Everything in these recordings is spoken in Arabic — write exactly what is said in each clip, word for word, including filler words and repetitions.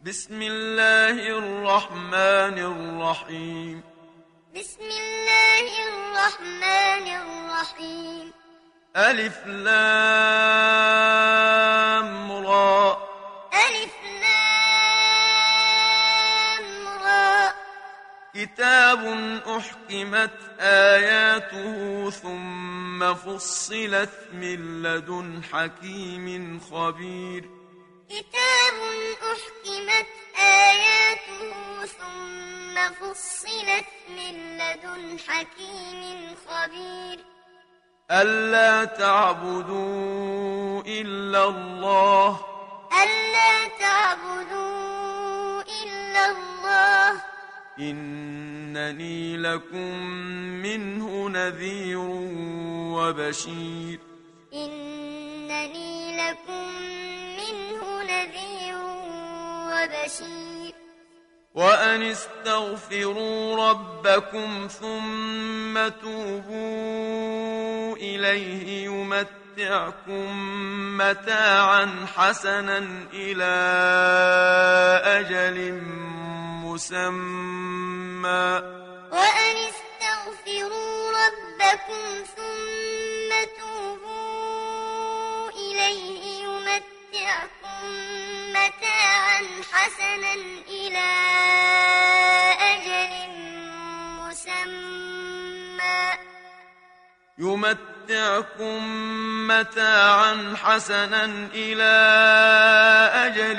بسم الله الرحمن الرحيم. بسم الله الرحمن الرحيم. ألف لام را. ألف لام را. كتاب أحكمت آياته ثم فصلت من لدن حكيم خبير. كتاب أحكمت آياته ثم فصلت من لدن حكيم خبير. ألا تعبدوا إلا الله. ألا تعبدوا إلا الله. إنني لكم منه نذير وبشير. إنني لكم منه نذير وبشير. وأن استغفروا ربكم ثم توبوا إليه يمتعكم متاعا حسنا إلى أجل مسمى. وأن استغفروا ربكم ثم توبوا إليه يمتعكم متاعا حسنا إلى أجل مسمى. يمتعكم متاعا حسنا إلى أجل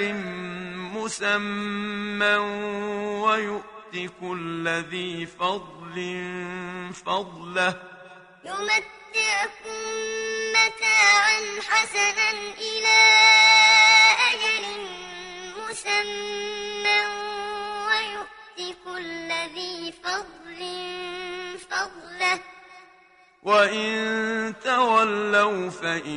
مسمى ويؤت كل ذي فضل فضله. يمتعكم متاعا حسنا إلى أجل مسمى ويؤت كل ذي فضل فضله. وإن تولوا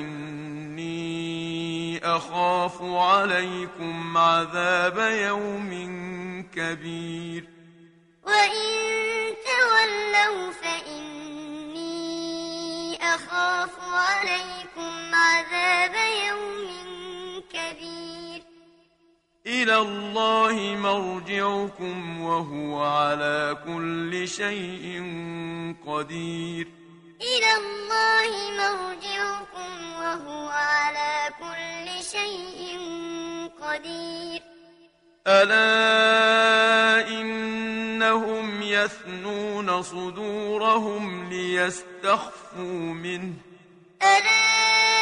فإني أخاف عليكم عذاب يوم كبير. وإن تولوا فإني أخاف عليكم عذاب يوم كبير. إلى الله مرجعكم وهو على كل شيء قدير. إلى الله مرجعكم وهو على كل شيء قدير. ألا إنهم يثنون صدورهم ليستخفوا منه. ألا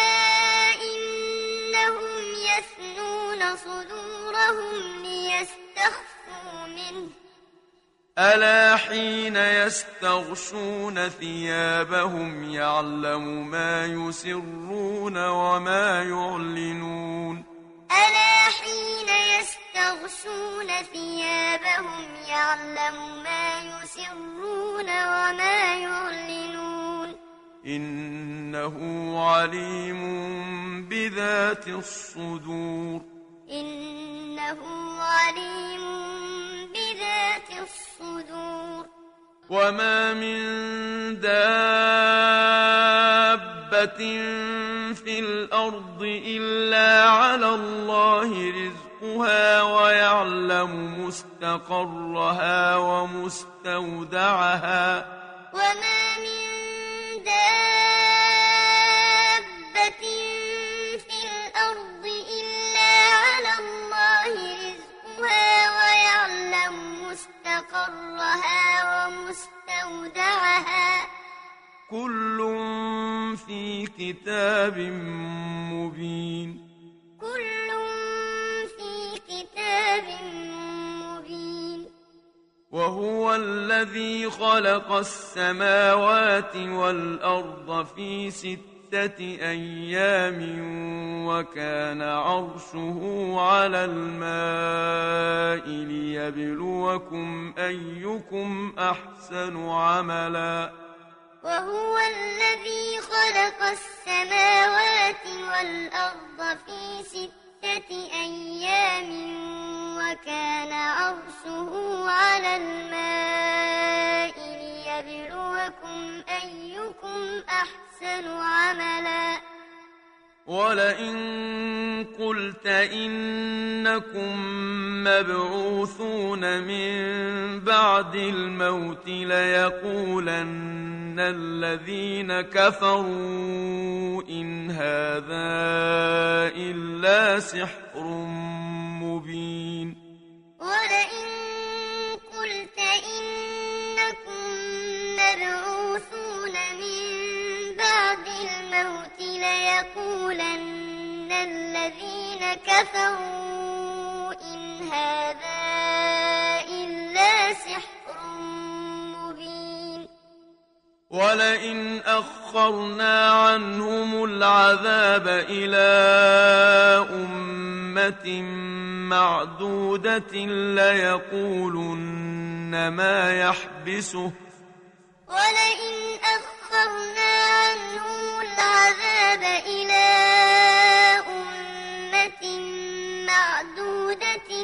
إنهم يثنون صدورهم ليستخفوا منه. ألا حين يستغشون ثيابهم يعلم ما يسرون وما يعلنون. ألا حين يستغشون ثيابهم يعلم ما يسرون وما يعلنون. إنه عليم بذات الصدور. إنه عليم بذات الصدور. وما من دابة في الأرض إلا على الله رزقها ويعلم مستقرها ومستودعها. وما من دابة في الأرض إلا على الله رزقها ويعلم مستقرها ومستودعها. كل في كتاب مبين. كل في كتاب مبين. وهو الذي خلق السماوات والأرض في ستة أيام وكان عرشه على الماء ليبلوكم أيكم أحسن عملا. وهو الذي خلق السماوات والأرض في ستة أيام وكان عرشه على الماء ليبلوكم أيكم أحسن عملا. ولئن قلت إنكم مبعوثون من بعد الموت ليقولن الذين كفروا إن هذا إلا سحر مبين ولئن قلت إنكم مبعوثون من بعد الموت ليقولن الذين كفروا إن هذا إلا سحر مبين ولئن أخرنا عنهم العذاب إلى أمة معدودة ليقولن ما يحبسه ولئن أخرنا عنهم العذاب إلى أمة معدودة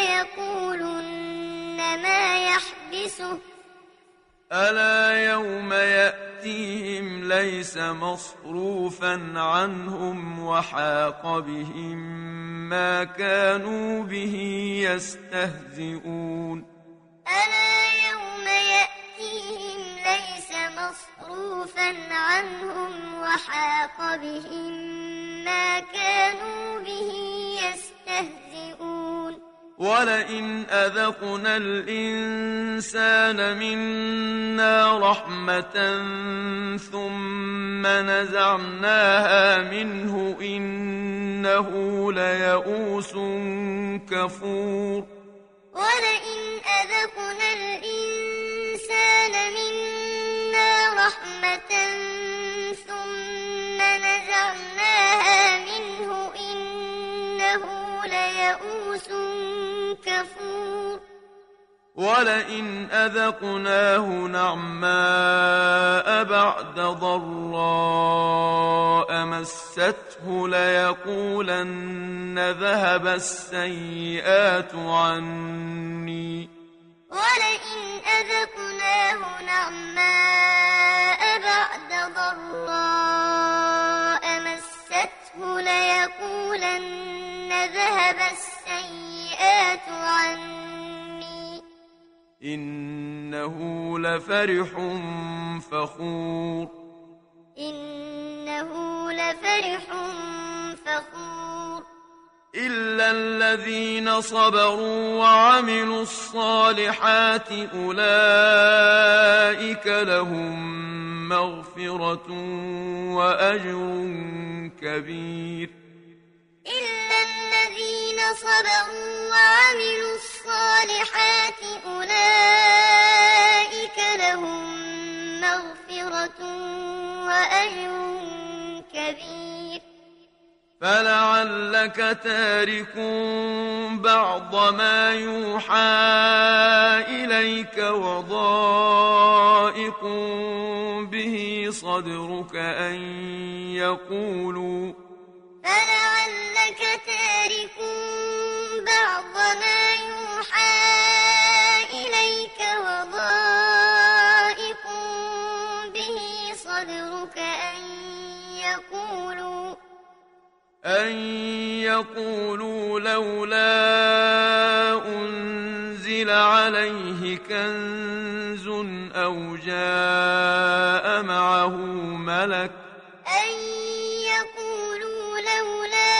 ليقولن ما يحبسه ألا يوم يأتيهم ليس مصروفا عنهم وحاق بهم ما كانوا به يستهزئون ألا يوم يأتيهم ليس مصروفا عنهم وحاق بهم ما كانوا به يستهزئون ولئن أذقنا الإنسان منا رحمة ثم نزعناها منه إنه ليئوس كفور ولئن أذقنا الإنسان منا رحمة ثم نزعناها منه إنه ليئوس كفور ولئن أذقناه نعماء بعد ضراء مسته ليقولن ذهب السيئات عني ولئن أذقناه نعماء بعد ضراء مسته ليقولن ذهب السيئات عني إنه لفرح فخور إنه لفرح فخور إلا الذين صبروا وعملوا الصالحات أولئك لهم مغفرة وأجر كبير إلا الذين صبروا وعملوا الصالحات أولئك لهم مغفرة وأجر كبير فلعلك تارك بعض ما يوحى إليك وضائق به صدرك أن يقولوا فلعلك تارك بعض ما يوحى إليك وضائق به صدرك أن يقولوا أن يقولوا لولا أنزل عليه كنز أو جاء معه ملك أن يقولوا لولا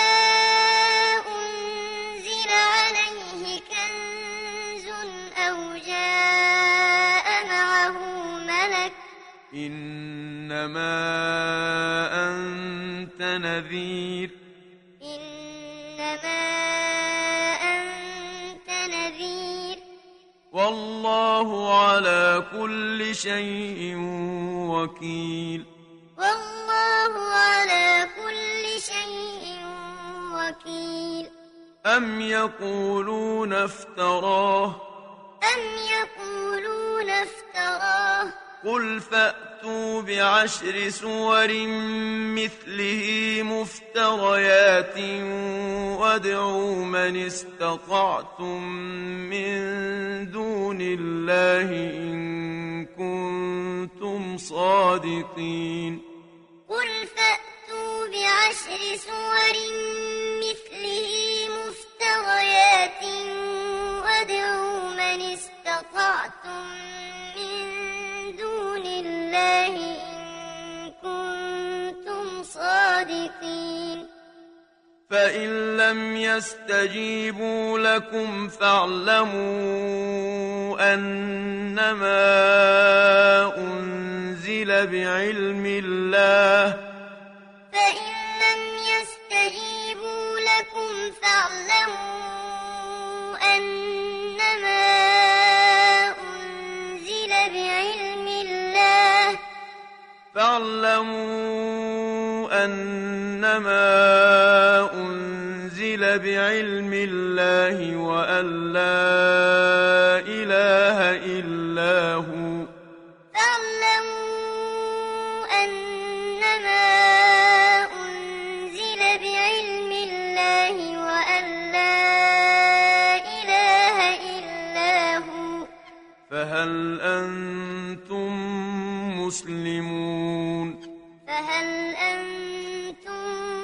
أنزل عليه كنز أو جاء معه ملك إنما أنت نذير إنما أنت نذير والله على كل شيء وكيل والله على كل شيء وكيل أم يقولون افتراه أم يقولون افتراه قل فأتوا بعشر سور مثله مفتريات وادعوا من استطعتم من دون الله إن كنتم صادقين قل فأتوا بعشر بعشر سور مثله مفتريات وادعوا من استطعتم من دون الله إن كنتم صادقين فإن لم يستجيبوا لكم فاعلموا أنما أنزل بعلم الله فإن لم يستجيبوا لكم فاعلموا أنما أنزل بعلم الله فاعلموا أنما أنزل بعلم الله وأن لا إله إلا هو فاعلموا أنما أنزل بعلم الله وأن لا إله إلا هو فهل أنتم مسلمون فهل أنتم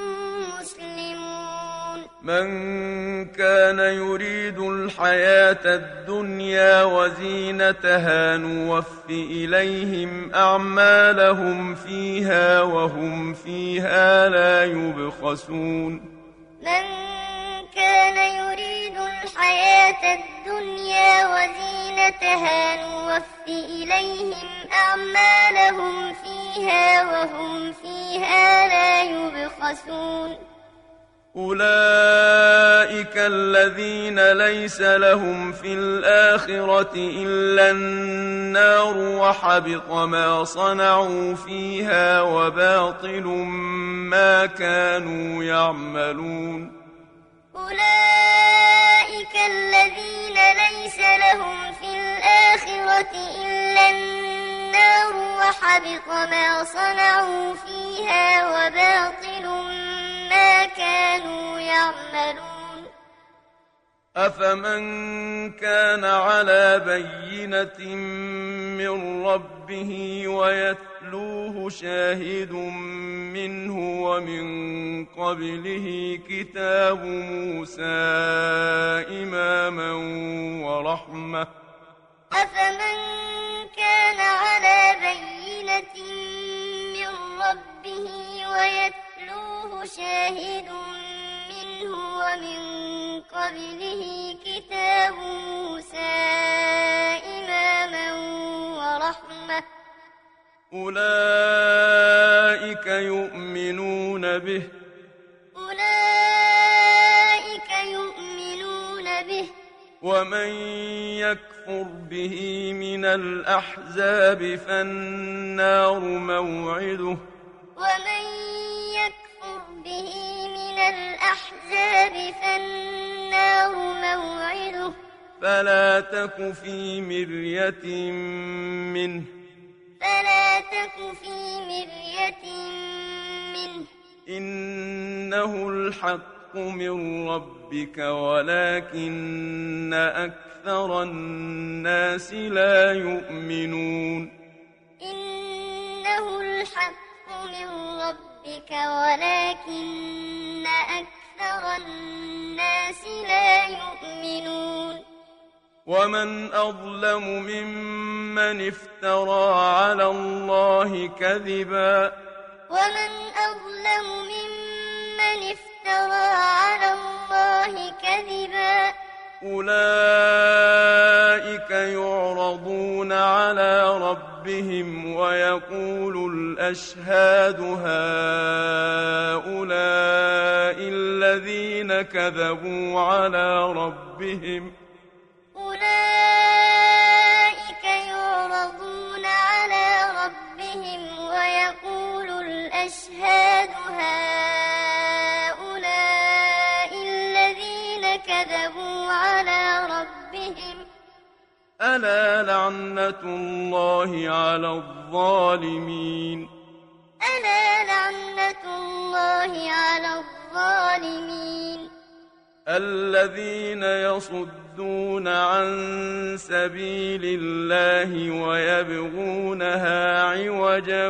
مسلمون من كان يريد الحياة الدنيا وزينتها نوف إليهم أعمالهم فيها وهم فيها لا يبخسون من كان يريد الحياة الدنيا وزينتها نوف إليهم أعمالهم فيها وهم فيها لا يبخسون أولئك الذين ليس لهم في الآخرة إلا النار وحبط ما صنعوا فيها وباطل ما كانوا يعملون أولئك الذين ليس لهم في الآخرة إلا النار وحبط ما صنعوا فيها وباطل ما كانوا يعملون أفمن كان على بينة من ربه ويتلوه شاهد منه ومن قبله كتاب موسى إماما ورحمة أفمن كان على بينة من ربه ويتلوه شاهد منه ومن قبله كتاب موسى إماما ورحمة أولئك يؤمنون به أولئك يؤمنون به ومن يكفر به من الأحزاب فالنار موعده ومن يكفر به من الأحزاب فالنار موعده فلا تك في مرية منه فلا تك في مرية منه إنه الحق من ربك ولكن أكثر الناس لا يؤمنون إنه الحق من ربك ولكن أكثر الناس لا يؤمنون ومن أظلم ممن افترى على الله كذبا ومن أظلم ممن افترى على الله كذبا أولئك يعرضون على ربهم ويقول الأشهاد هؤلاء الذين كذبوا على ربهم أولئك يعرضون على ربهم ويقول الأشهاد هؤلاء الذين كذبوا على ربهم ألا لعنة الله على الظالمين ألا لعنة الله على الظالمين الذين يصدون عن سبيل الله ويبغونها عوجا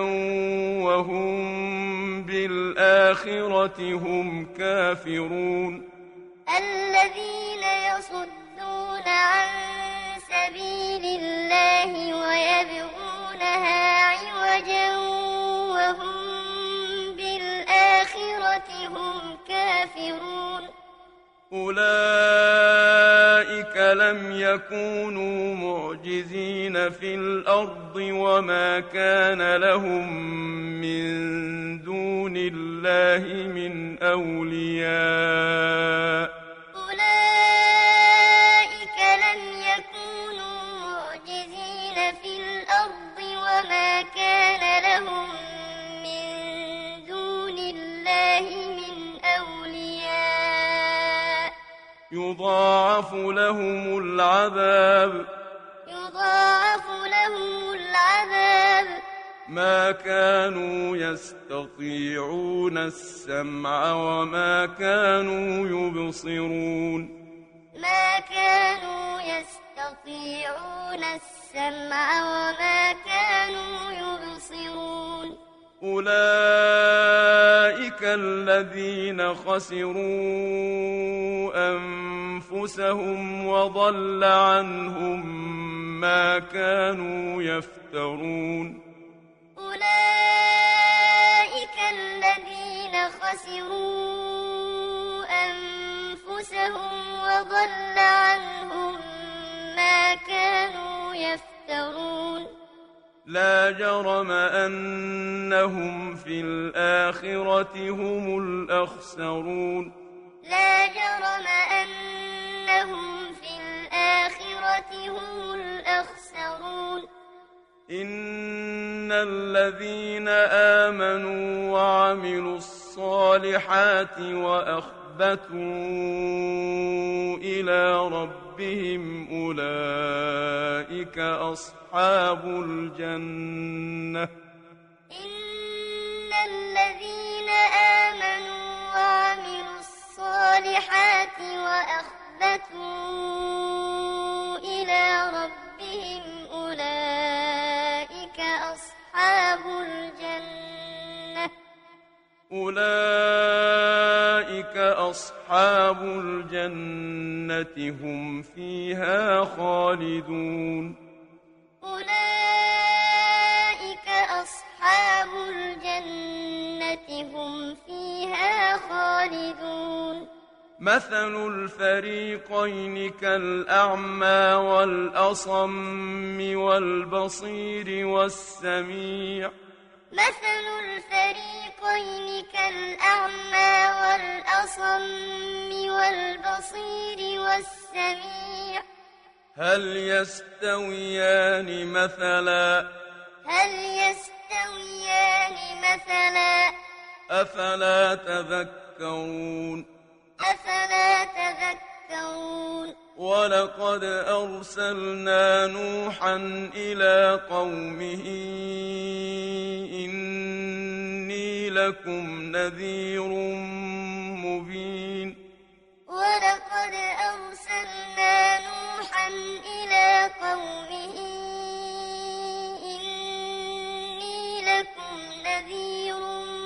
وهم بالآخرة هم كافرون الذين يصدون عن سبيل الله ويبغونها عوجا وهم بالآخرة هم كافرون أولئك لم يكونوا معجزين في الأرض وما كان لهم من دون الله من أولياء أولئك لم يكونوا معجزين في الأرض وما كان لهم من دون الله من أولياء يضاعف لهم العذاب يضاعف لهم العذاب ما كانوا يستطيعون السمع وما كانوا يبصرون ما كانوا يستطيعون السمع وما كانوا يبصرون أولئك الذين خسروا أنفسهم وضل عنهم ما كانوا يفترون أولئك الذين خسروا أنفسهم وضل عنهم ما كانوا يفترون لا جرم أنهم في الآخرة هم الأخسرون لا جرم أنهم في الآخرة هم الأخسرون إن الذين آمنوا وعملوا الصالحات وأخبتوا إلى ربهم أولئك أصحاب الجنة إن الذين آمنوا وعملوا الصالحات وأخبتوا إلى ربهم أولئك أصحاب الجنة أولئك أصحاب الجنة هم فيها خالدون أولئك أصحاب الجنة هم فيها خالدون مثل الفريقين كالأعمى والأصم والبصير والسميع مثل الفريقين كالأعمى والأصم والبصير والسميع هل يستويان مثلا هل يستويان مثلا أفلا تذكرون أفلا تذكرون ولقد أرسلنا نوحا إلى قومه إني لكم نذير مبين ولقد أرسلنا نوحا إلى قومه إني لكم نذير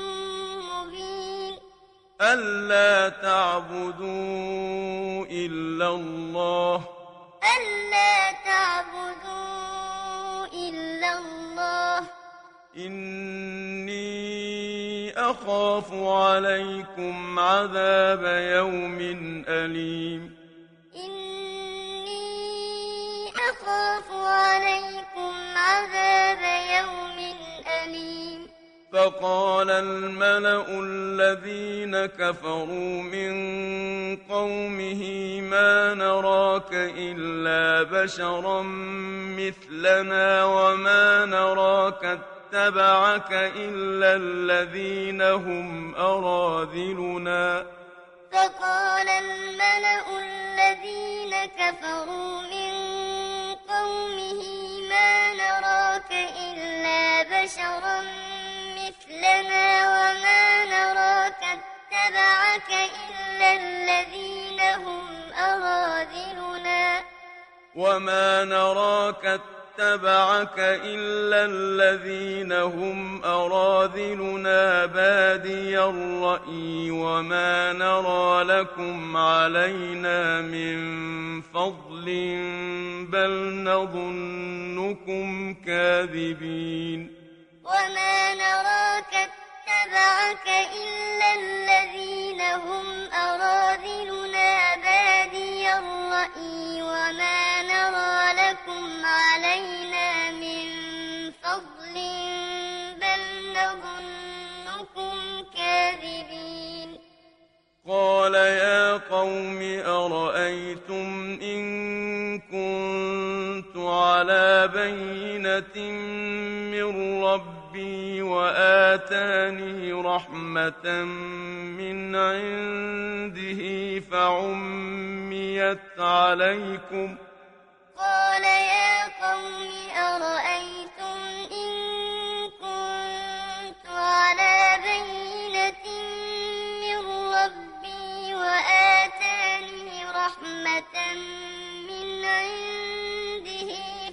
مبين ألا تعبدوا إلا الله ألا تعبدوا إلا الله إني أخاف عليكم عذاب يوم أليم إني أخاف عليكم عذاب يوم أليم فقال الملأ الذين كفروا من قومه ما نراك إلا بشرا مثلنا وما نراك اتبعك إلا الذين هم أراذلنا فقال الملأ الذين كفروا من قومه ما نراك إلا بشرا مثلنا وما نراك اتبعك إلا إلا الذين هم أراذلنا وما نراك اتبعك إلا الذين هم أراذلنا بادي الرأي وما نرى لكم علينا من فضل بل نظنكم كاذبين وما نراك اتبعك إلا الذين هم أراذلنا بادي الرأي وما نرى لكم علينا من فضل بل نظنكم كاذبين قال يا قوم أرأيتم إن كنت على بينة من ربي وآتاني رحمة من عنده فعميت عليكم قال يا قوم أرأيتم إن كنت على بينة من ربي وآتاني رحمة من عنده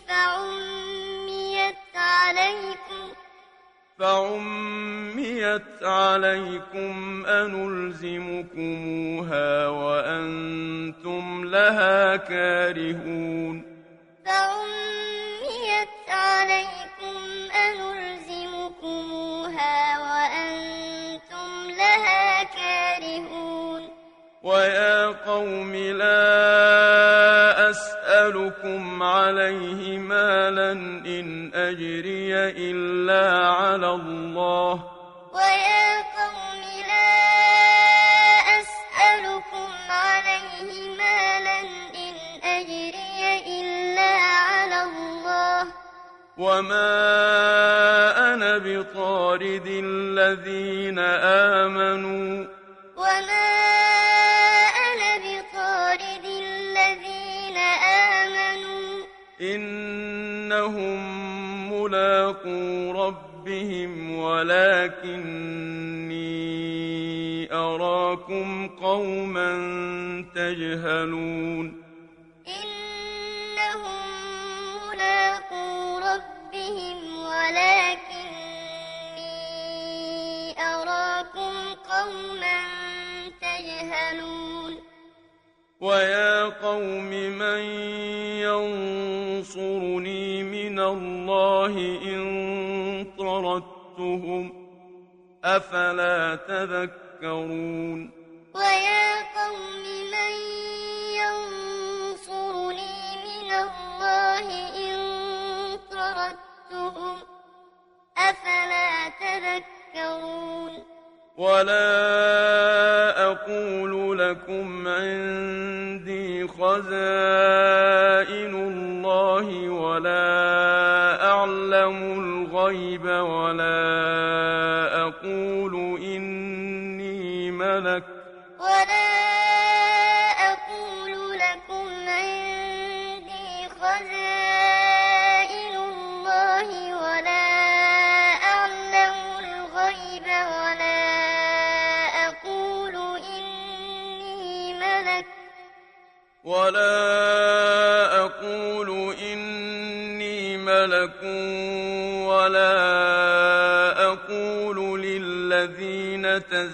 فعميت عليكم فعميت عليكم أنلزمكموها وأنتم لها كارهون فعميت عليكم أنلزمكموها وأنتم لها كارهون ويا قوم لا أسألكم عليه مالا إن أجري إلا على الله ويا قوم لا أسألكم عليه مالا إن أجري إلا على الله وما أنا بطارد الذين آمنوا وما أنا بطارد الذين آمنوا إنهم ملاقو ربهم ولكني أراكم قوما تجهلون إنهم ملاقو ربهم ولكني أراكم قوما تجهلون ويا قوم من ينصرني من الله إن طردتهم أفلا تذكرون ويا قوم من ينصرني من الله إن طردتهم أفلا تذكرون ولا أقول لكم عندي خزائن الله ولا أعلم الغيب ولا أقول إني ملك ولا أقول لكم عندي خزائن الله ولا أعلم الغيب ولا أقول إني ملك ولا أقول إني ملك ولا أقول للذين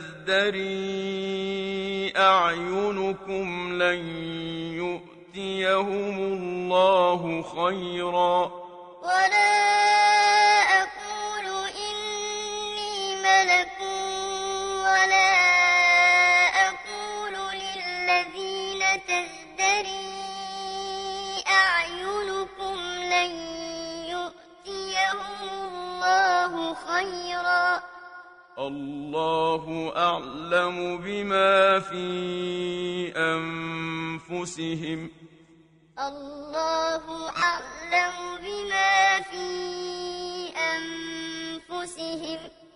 تزدري أعينكم لن يؤتيهم الله خيرا ولا أقول إني ملك ولا أقول للذين تزدري أعينكم لن يؤتيهم الله خيرا الله أعلم بما في أنفسهم الله أعلم بما في أنفسهم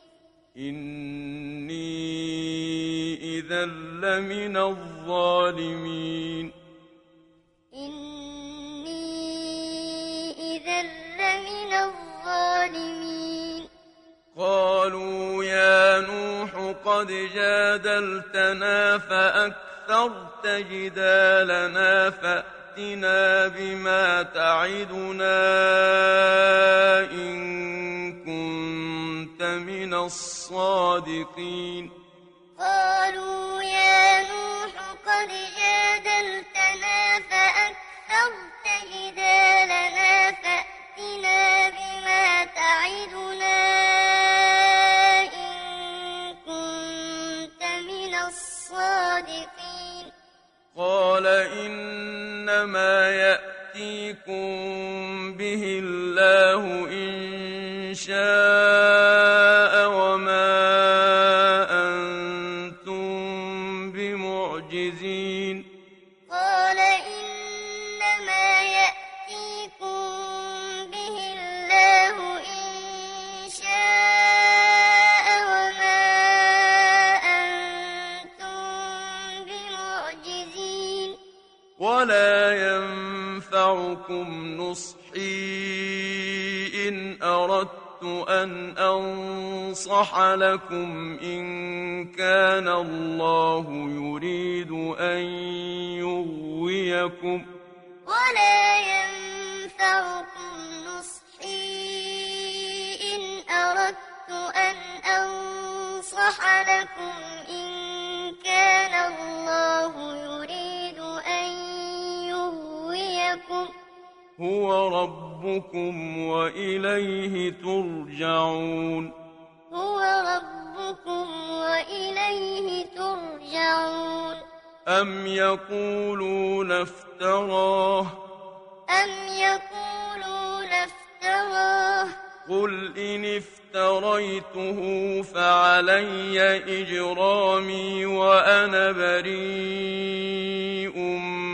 إني إذا لمن الظالمين إني إذا لمن الظالمين قالوا يا نوح قد جادلتنا فأكثرت استكبرت جدالنا فأتنا بما تعدنا إن كنت من الصادقين قالوا يا نوح قد جادلتنا فأكثرت جدالنا فأتنا بما تعدنا إن كنت من الصادقين قال إنما يأتيكم به الله إن شاء وما أنتم بمعجزين قال إنما يأتيكم به الله إن شاء وما أنتم بمعجزين ولا ينفعكم نصحي إن أردت أن أنصح لكم إن كان الله يريد أن يغويكم ولا ينفعكم نصحي إن أردت أن أنصح لكم إن كان الله يريد أن يغويكم هو ربكم وإليه ترجعون هو ربكم وإليه ترجعون أم يقولون افتراه أم يقولون افتراه قل إن افتريته فعلي إجرامي وأنا بريء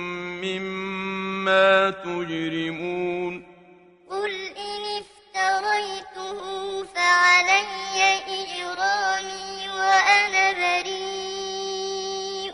مما تجرمون قل إن افتريته فعلي إجرامي وأنا بريء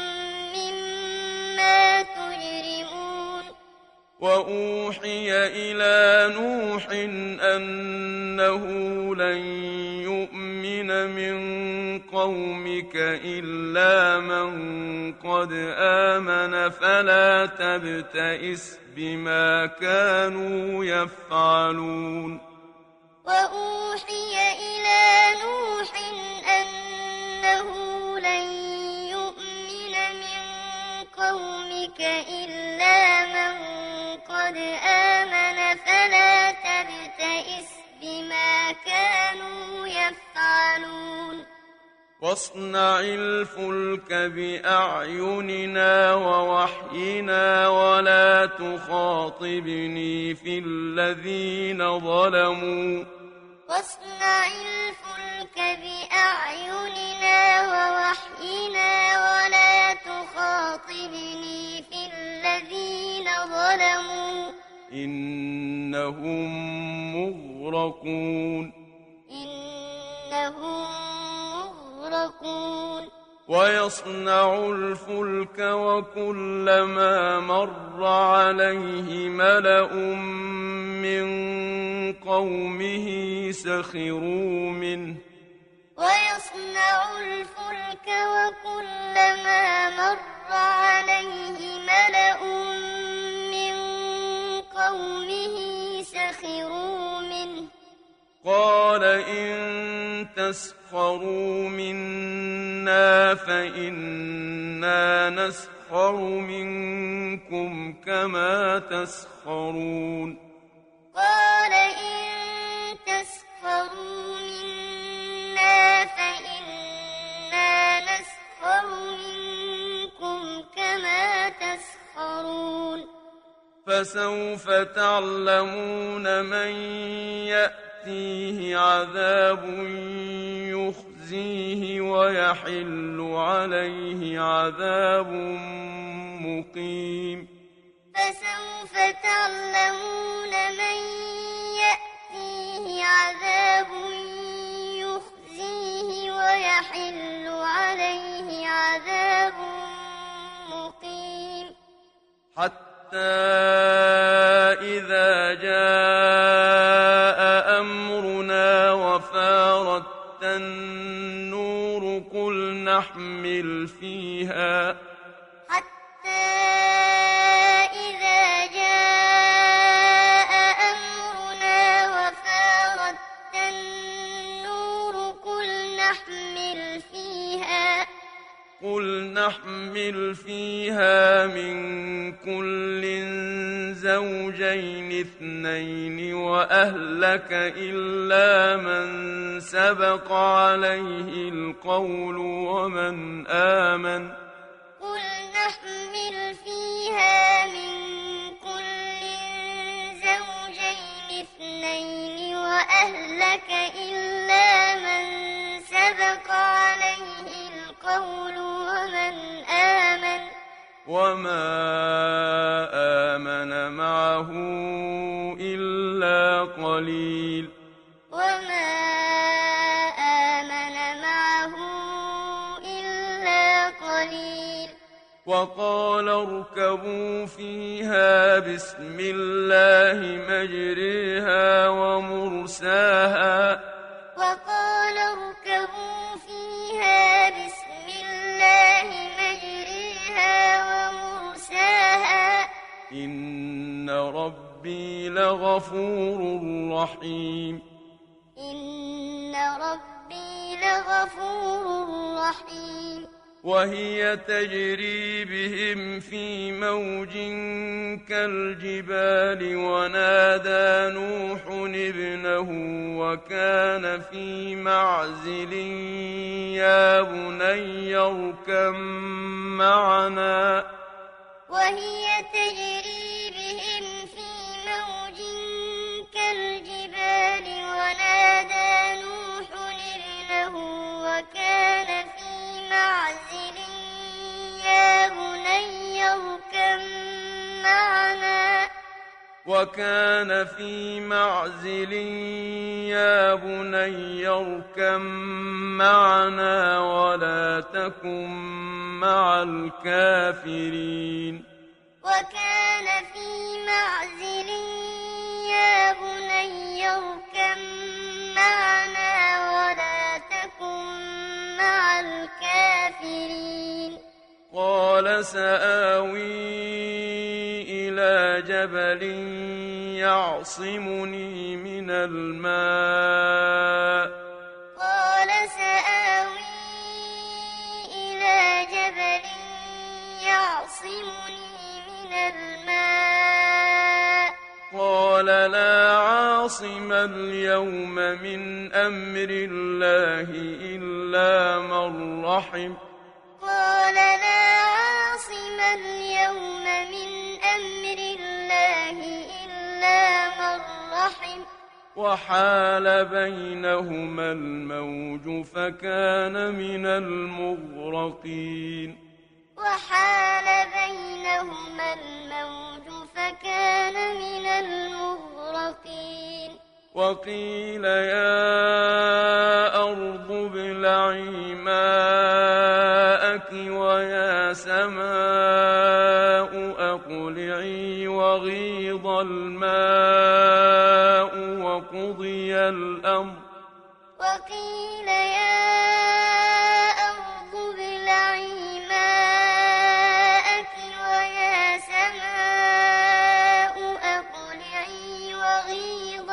مما تجرمون وأوحي إلى نوح أنه لن يؤمن من قومك إلا من قد آمن فلا تبتئس بما كانوا يفعلون وأوحي إلى نوح أنه لن يؤمن من قومك إلا من قد آمن فلا تبتئس بما كانوا يفعلون واصنع الفلك بأعيننا ووحينا ولا تخاطبني في الذين ظلموا واصنع الفلك بأعيننا ووحينا ولا تخاطبني في الذين ظلموا إنهم مغرقون إنهم مغرقون ويصنع الفلك وكلما مر عليه ملأ من قومه سخروا منه ويصنع الفلك وكلما مر عليه ملأ من قومه سخروا منه قال إن تسخروا منا فإنا نسخر منكم كما تسخرون قال إن تسخروا منا فإنا نسخر منكم كما تسخرون فسوف تعلمون من يأتيه عذاب يخزيه ويحل عليه عذاب مقيم فسوف تعلمون من يأتيه عذاب يخزيه ويحل عليه عذاب مقيم حتى إذا جاء أمرنا وفارت النور قل نحمل فيها تحمل فيها من كل زوجين اثنين وأهلك إلا من سبق عليه القول ومن آمن قل نحمل فيها من كل زوجين اثنين وأهلك إلا من سبق عليه القول ومن آمن وما آمن معه إلا قليل وما آمن معه إلا قليل وقال اركبوا فيها بسم الله مجريها ومرساها وقال اركبوا فيها بسم الله مجريها ومرساها إن ربي لغفور رحيم إن ربي لغفور رحيم وهي تجري بهم في موج كالجبال ونادى نوح ابنه وكان في معزل يا بني اركب معنا وهي تجري بهم في موج كالجبال ونادى نوح ابنه وكان في معزل يا بني اركب معنا وكان في معزل يا بني اركب معنا ولا تكن مع الكافرين وكان في معزل يا بني اركب معنا ولا تكن مع الكافرين قال سآوي إلى جبل يعصمني من الماء قال سآوي إلى جبل يعصمني من الماء قال لا عاصم اليوم من أمر الله إلا من رحم قال لا عاصم اليوم من أمر الله إلا من رحم وحال بينهما الموج فكان من المغرقين وحال بينهما الموج فكان من المغرقين وقيل يا أرض ابلعي ماءك ويا سماء أقلعي وغيض الماء وقضي الأمر وقيل يا أرض ابلعي ماءك ويا سماء أقلعي وغيض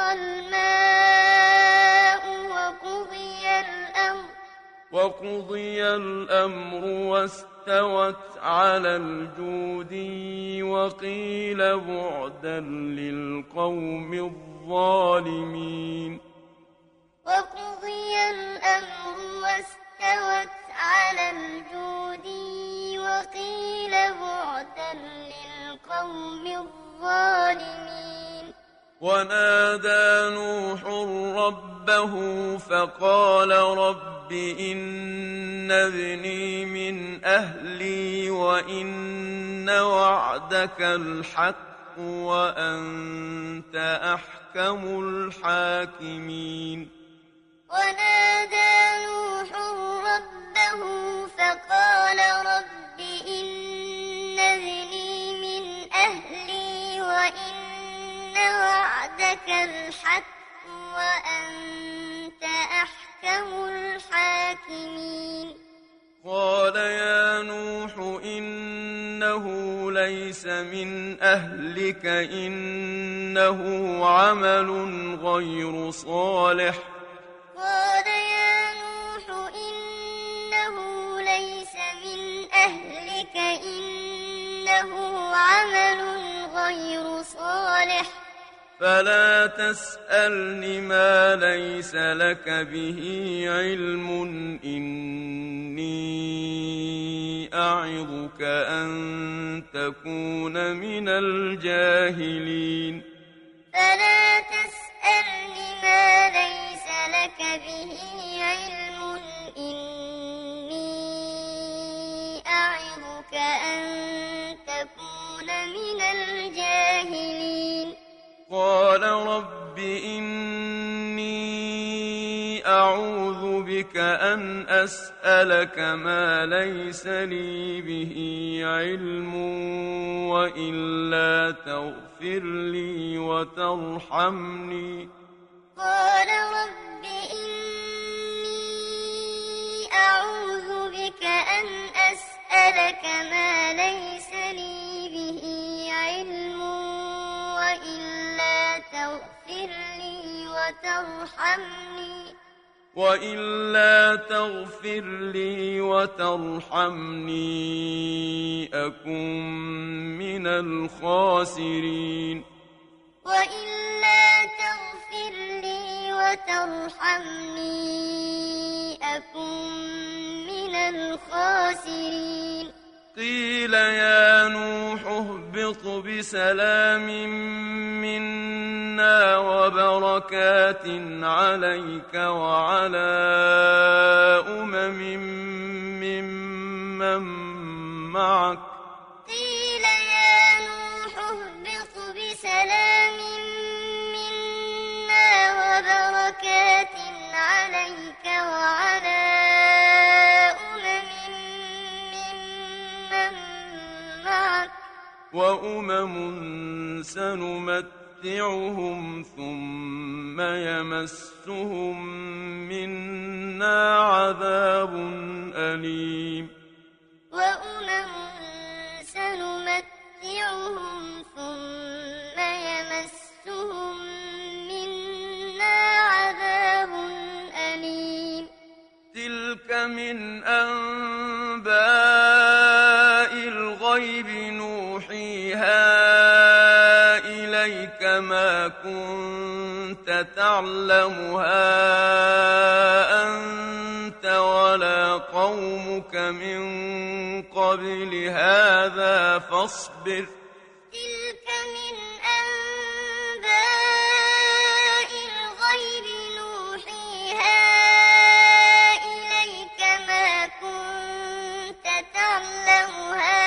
الماء وقضي الأمر وقضي الأمر واستوت على الجودي وقيل بعدا للقوم الظالمين وقضي الأمر واستوت على الجودي وقيل بعدا للقوم الظالمين ونادى نوح ربه فقال رب إن ابني من أهلي وإن وعدك الحق وأنت أحكم الحاكمين ونادى نوح ربه فقال رب إن ابني من أهلي وإن وعدك الحق وأنت أحكم الحاكمين قال يا نوح إنه ليس من أهلك إنه عمل غير صالح قال يا نوح إنه ليس من أهلك إنه عمل غير صالح فلا تسألني ما ليس لك به علم إني أعظك أن تكون من الجاهلين فلا تسألني ما ليس لك به علم إني أعظك أن تكون من الجاهلين قال رب إني أعوذ بك أن أسألك ما ليس لي به علم وإلا تغفر لي وترحمني قال رب إني أعوذ بك أن أسألك ما ليس لي به علم وإلا تغفر لي وترحمني وإلا تغفر لي وترحمني أكن من الخاسرين وإلا تغفر لي وترحمني أكن من الخاسرين قيل يا نوح اهبط بسلام منا وبركات عليك وعلى أمم ممن معك قيل يا نوح اهبط بسلام منا وبركات عليك وعلى أمم ممن معك وأمم سنمتعهم ثم يمسهم منا عذاب أليم وأمم سنمتعهم ثم يمسهم منا عذاب أليم تلك من أنباء الغيب نوحيها إليك ما كنت تعلمها أنت ولا قومك من قبل هذا فاصبر تلك من أنباء الغيب نوحيها إليك ما كنت تعلمها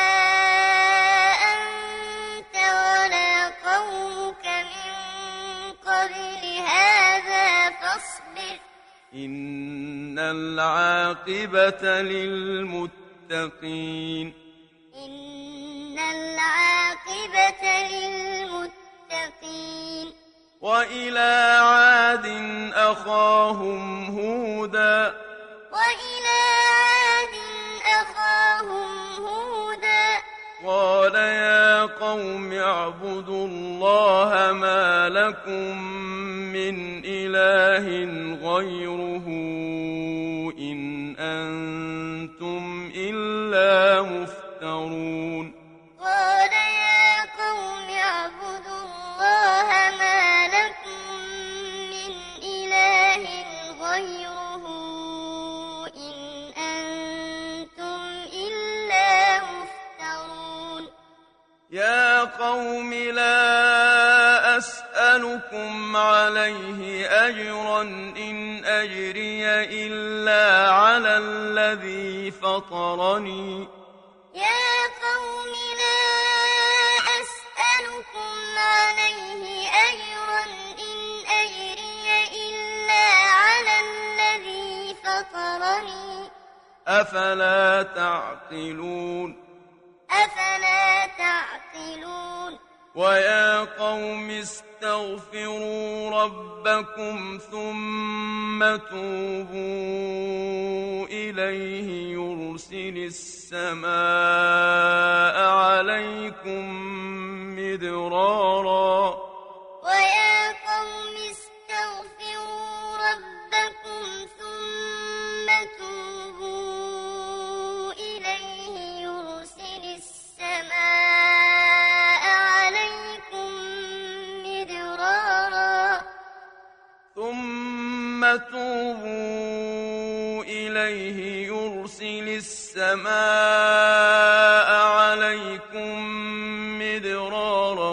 أنت ولا قومك من قبل هذا فاصبر إن العاقبة للمتقين إن العاقبة للمتقين وإلى عاد أخاهم هودا وإلى عاد أخاهم هودا قال يا قوم اعبدوا الله ما لكم من إله غيره إن أنتم إلا مفترون قال يا قوم اعبدوا الله ما لكم من إله غيره إن أنتم إلا مفترون يا قوم لا أسألكم عليه أجرا إن أجري إلا على الذي فطرني يا قوم لا أسألكم عليه أجرا إن أجري إلا على الذي فطرني أفلا تعقلون أفلا تعقلون ويا قوم استغفروا ربكم ثم توبوا إليه يرسل السماء عليكم مدرارا ويا قوم استغفروا ربكم ثم توبوا إليه يرسل توبوا إليه يرسل السماء عليكم مدرارا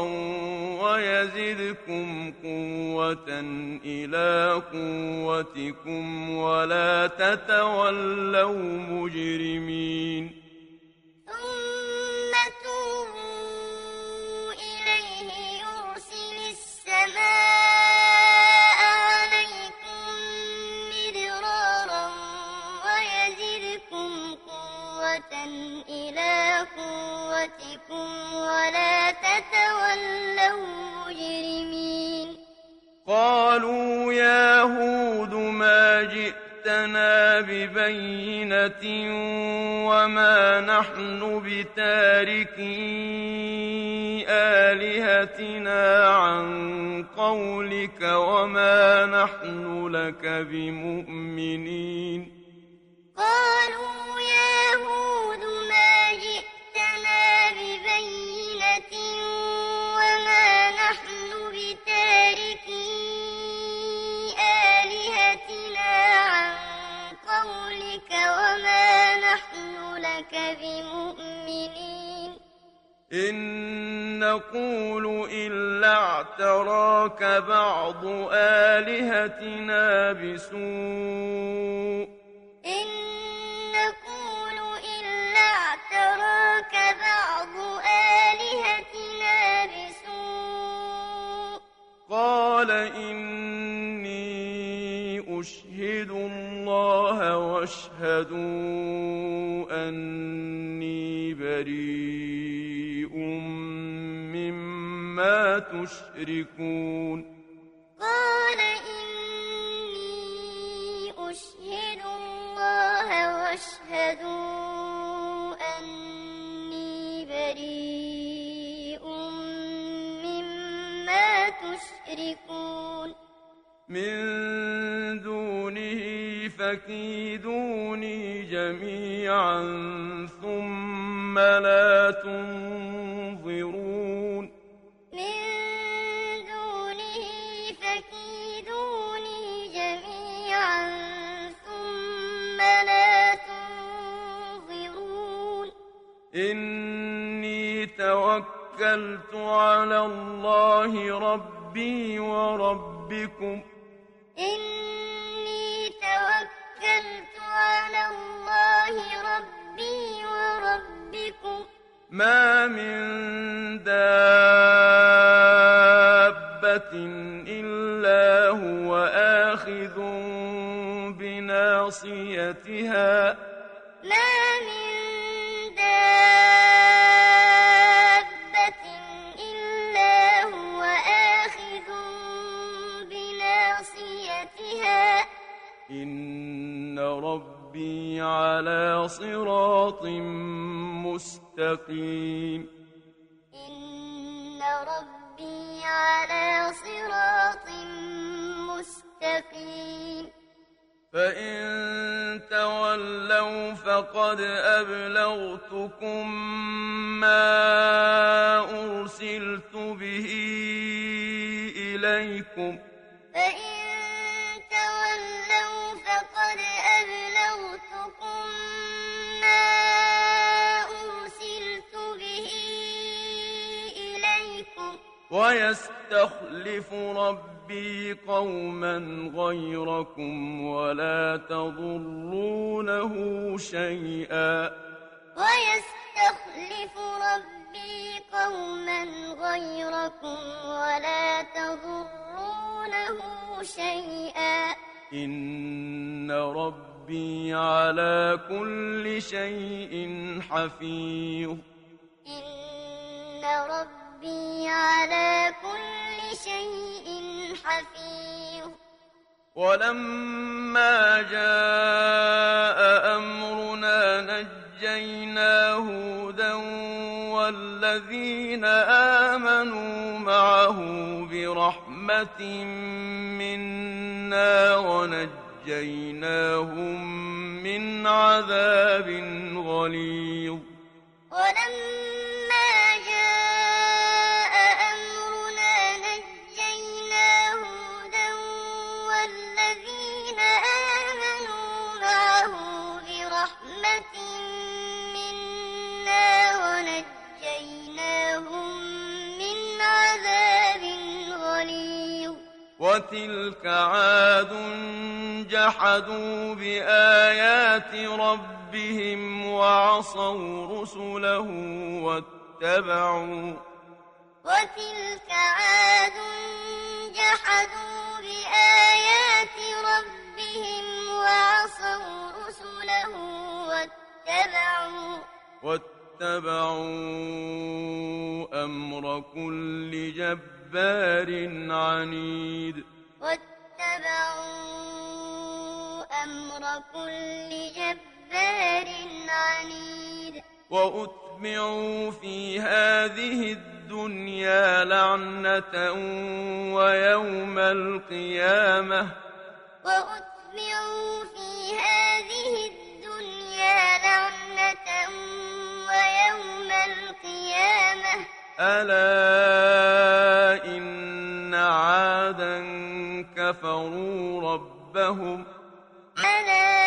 ويزدكم قوة إلى قوتكم ولا تتولوا مجرمين ثم توبوا إليه يرسل السماء عليكم مدرارا ويزدكم قوة إلى قوتكم ولا تتولوا مجرمين قالوا يا هود ما جئتنا ببينة وما نحن بتاركي آلهتنا عن قولك وما نحن لك بمؤمنين قالوا يا هود ما جئتنا ببينة وما نحن بتاركي آلهتنا عن قولك وما نحن لك بمؤمنين إن نقول إلا اعتراك بعض آلهتنا بسوء إن نقول إلا اعتراك بعض آلهتنا بسوء قال إني أشهد الله واشهدوا أني بريء مما تشركون قال إني أشهد الله واشهدوا أني بريء مما تشركون من دونه فكيدوني جميعا ثم لا تنظرون من دونه فكيدوني جميعا ثم لا تنظرون إني توكلت على الله ربي وربكم إني توكلت على الله ربي وربكم ما من دابة إلا هو آخذ بناصيتها ما من دابة إلا هو آخذ بناصيتها إن ربي على صراط مستقيم إن ربي على صراط مستقيم فإن تولوا فقد أبلغتكم ما أرسلت به إليكم فإن تولوا فقد أبلغتكم ما أرسلت به إليكم ويستخلف ربي قوما غيركم ولا تضرونه شيئا ويستخلف ربي قوما غيركم ولا تضرونه شيئا إن ربي على كل شيء حفيظ إن ربي على كل شيء حفيظ ولما جاء أمرنا نجينا هودا والذين آمنوا معه برحمة منا ونجيناهم من عذاب غليظ ولما جاء أمرنا نجينا هودا والذين وتلك عاد جحدوا بآيات ربهم وعصوا رسله واتبعوا وتلك عاد جحدوا بآيات ربهم وعصوا رسله واتبعوا واتبعوا أمر كل جبار عنيد واتبعوا أمر كل جبار عنيد وأتبعوا في هذه الدنيا لعنة ويوم القيامة وأتبعوا في هذه الدنيا لعنة ويوم القيامة ألا إن عادا كفروا ربهم ألا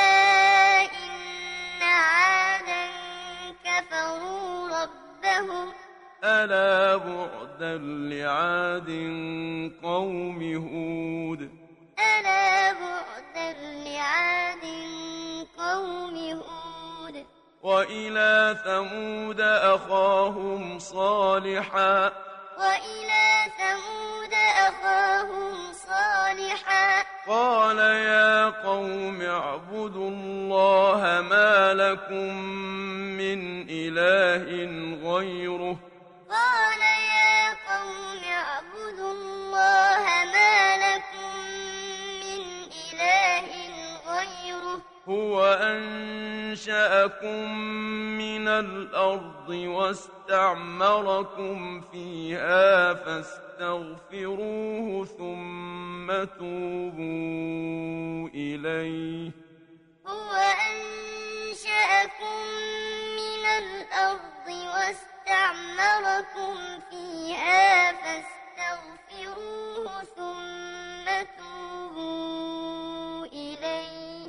إن عادا كفروا ربهم ألا بعدا لعاد قوم هود ألا بعدا لعاد قوم هود وإلى ثمود أخاهم صالحا وإلى ثمود أخاهم صالحا قال يا قوم اعبدوا الله ما لكم من إله غيره قال يا قوم اعبدوا الله ما لكم من إله غيره هو أنشأكم من الأرض واستعمركم فيها فاستغفروه ثم توبوا إليه هو أنشأكم من الأرض واستعمركم فيها فاستغفروه ثم توبوا إليه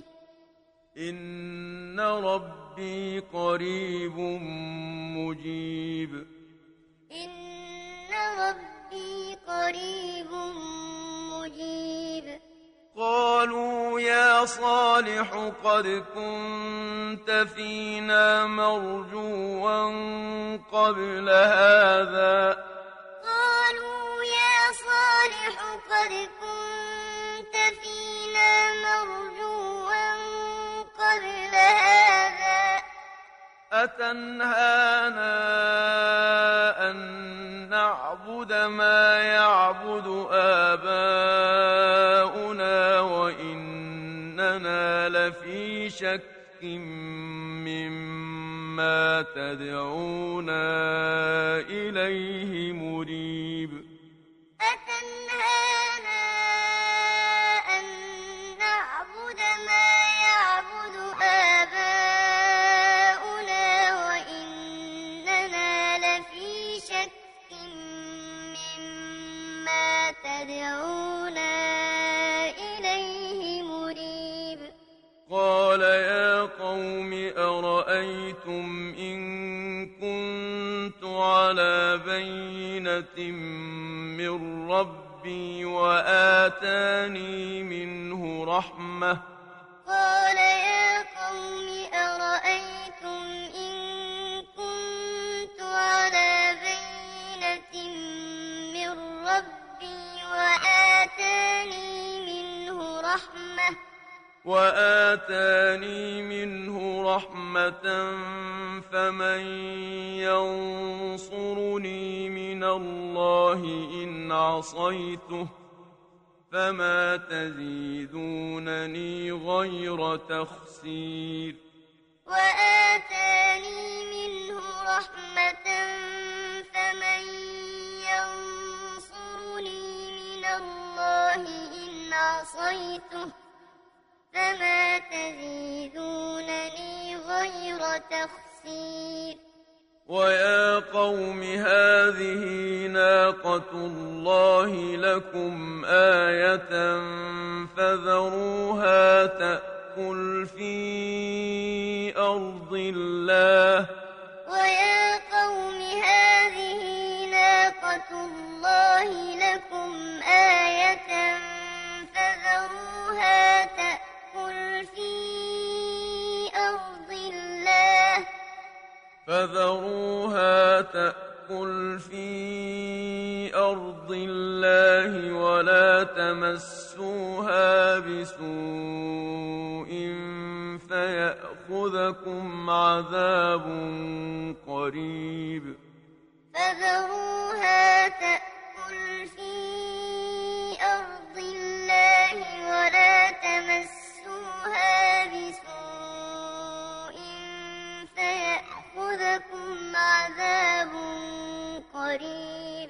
إن ربي قريب مجيب إن ربي قريب مجيب قالوا يا صالح قد كنت فينا مرجوا قبل هذا قالوا يا صالح قد كنت فينا مرجوا قبل هذا أتنهانا أن نعبد ما يعبد آباؤنا وإننا لفي شك مما تدعونا إليه مريب أتنهانا أن نعبد ما يعبد آباؤنا وإننا لفي شك مما تدعونا إليه مريب قال يا قوم أرأيتم إن كنت على بينة من ربي وآتاني منه رحمة قال يا قوم أرأيتم إن كنت على بينة من ربي وآتاني منه رحمة وآتاني منه رحمة فمن ينصرني من الله إن عصيته فما تزيدونني غير تخسير وآتاني منه رحمة فمن ينصرني من الله إن عصيته فما تزيدونني غير تخسير ويا قوم هذه ناقة الله لكم آية فذروها تأكل في أرض الله ويا قوم هذه ناقة الله لكم آية فذروها تأكل في أرض الله ولا تمسوها بسوء فيأخذكم عذاب قريب. فذروها تأكل في أرض الله ولا تمسوها بسوء فيأخذكم عذاب قريب.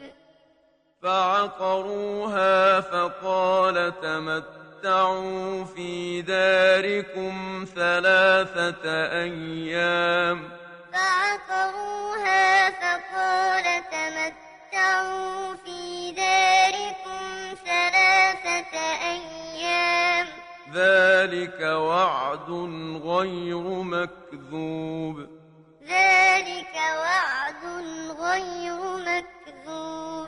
فعقروها فقال تمتعوا في داركم ثلاثة أيام. فعقروها فقال تمتعوا في داركم ثلاثة أيام. ذلك وعد غير مكذوب. ذلك وعد غير مكذوب.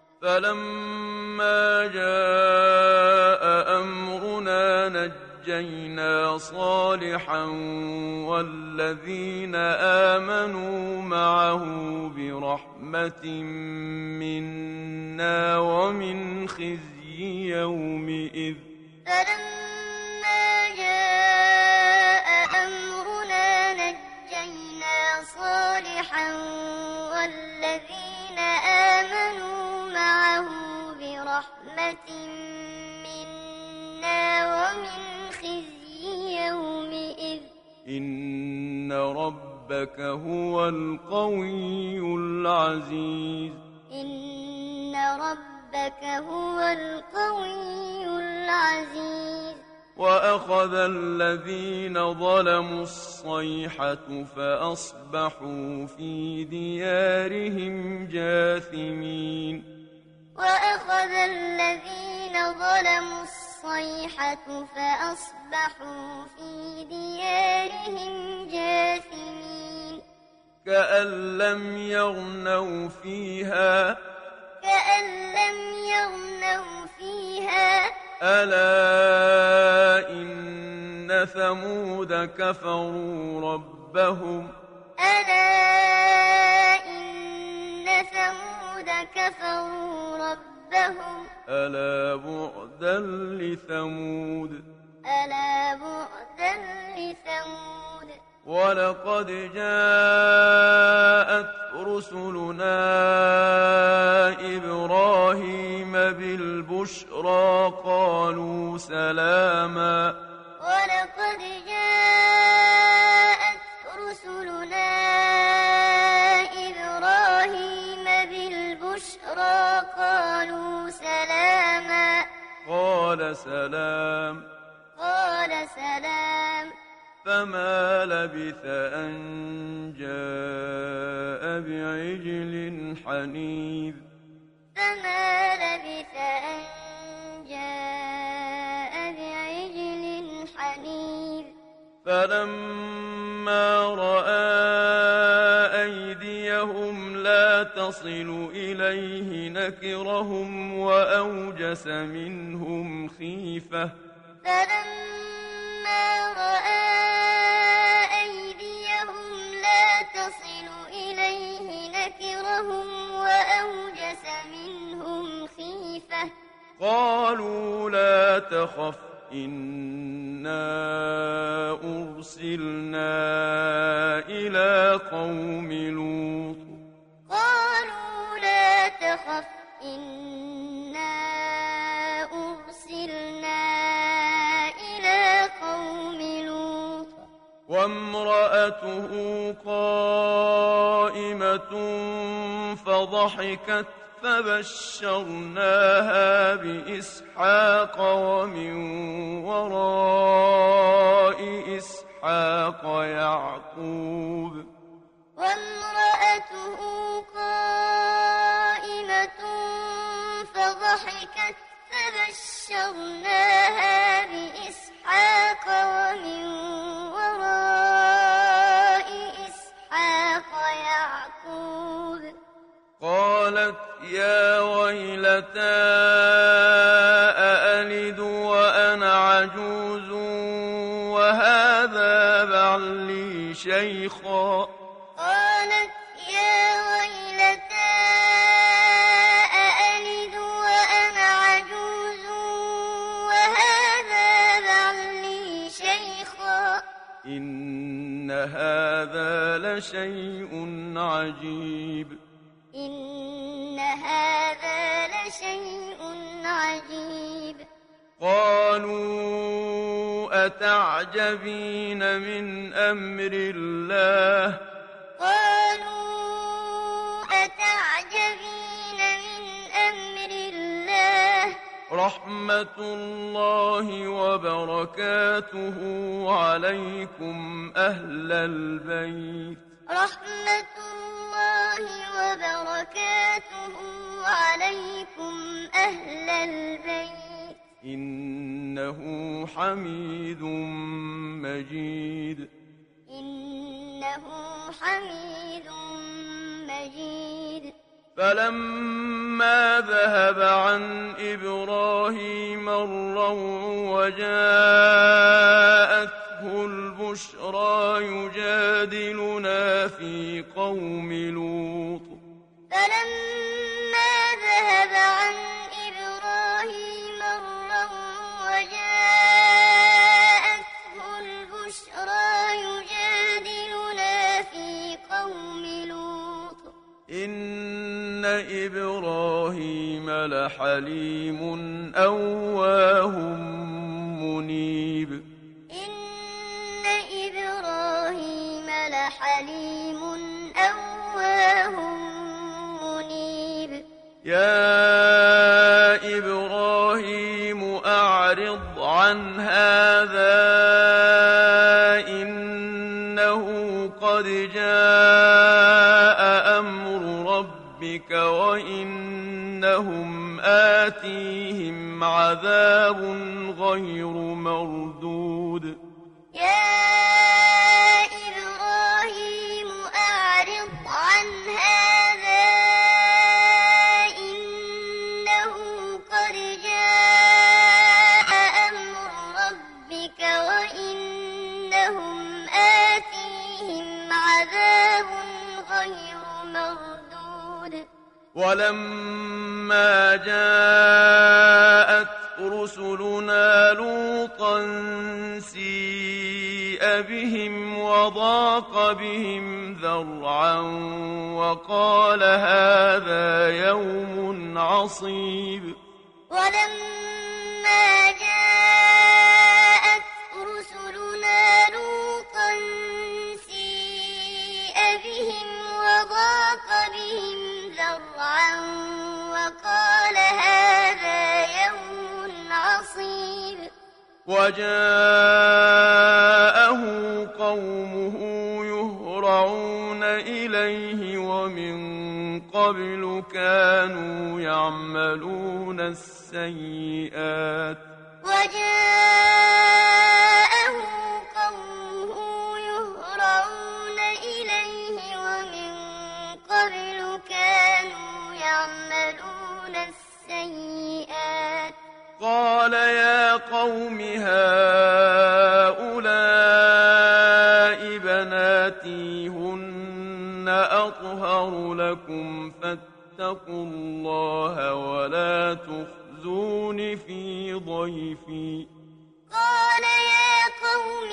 فلما جاء أمرنا نجينا صالحا والذين آمنوا معه برحمة منا ومن خزي يومئذ. فلما جاء أمرنا نجينا صالحا والذين آمنوا معه برحمة منا ومن خزي يومئذ. إن ربك هو القوي العزيز. إن ربك هو القوي العزيز. وأخذ الذين ظلموا الصيحة فأصبحوا في ديارهم جاثمين. وأخذ الذين ظلموا الصيحة فأصبحوا في ديارهم جاثمين. كأن لم يغنوا فيها. كأن لم يغنوا فيها. ألا إن ثمود كفروا ربهم. ألا إن ثمود كفروا ربهم. ألا بعدا لثمود. ألا بعدا لثمود. ولقد جاءت رسلنا إبراهيم بالبشرى قالوا سلاما. ولقد جاءت رسلنا إبراهيم بالبشرى قالوا سلاما. قال سلام. قال سلام. فما لبث أن جاء بعجل حنيذ. فما لبث أن جاء بعجل حنيذ. فلما رأى أيديهم لا تصل إليه نكرهم وأوجس منهم خيفة. فلما رأى أيديهم لا تصل إليه نكرهم وأوجس منهم خيفة. قالوا لا تخف إنا أرسلنا إلى قوم لوط. قالوا لا تخف إنا أرسلنا إلى قوم لوط. وامرأته قائمة فضحكت فبشرناها بإسحاق ومن وراء إسحاق يعقوب. وامرأته قائمة فضحكت فبشرناها بإسحاق ومن وراء إسحاق يعقوب. قالت يا ويلتى أألد وأنا عجوز وهذا بعلي شيخا. قالت لشيء عجيب إن هذا لشيء عجيب قالوا أتعجبين من أمر الله قالوا أتعجبين من أمر الله رحمة الله وبركاته عليكم أهل البيت رحمة الله وبركاته عليكم أهل البيت إنه حميد مجيد إنه حميد مجيد فلما ذهب عن إبراهيم الروع وجاءته البشرى يجادلنا في قوم لوط فلما ذهب عن إبراهيم الروع وجاءته البشرى يجادلنا في قوم لوط إن إبراهيم لحليم أواه منيب إن إبراهيم لحليم أواه منيب يا إبراهيم أعرض عن هذا إنه قد جاء أمر ربك وإنهم آتيهم عذاب غير مردود يا إبراهيم أعرض عن هذا إنه قد جاء أمر ربك وإنهم آتيهم عذاب غير مردود ولما جاءت رسلنا لوطا سيء بهم وضاق بهم ذرعا وقال هذا يوم عصيب ولما جاءت رسلنا لوطا سيء بهم وضاق بهم ذرعا وقال هذا يوم عصيب وجاءه قومه يهرعون إليه ومن قبل كانوا يعملون السيئات وجاءه قومه يهرعون إليه ومن قبل كانوا يعملون السيئات قال يا قوم هؤلاء بناتي هن أطهر لكم فاتقوا الله ولا تخزون في ضيفي قال يا قوم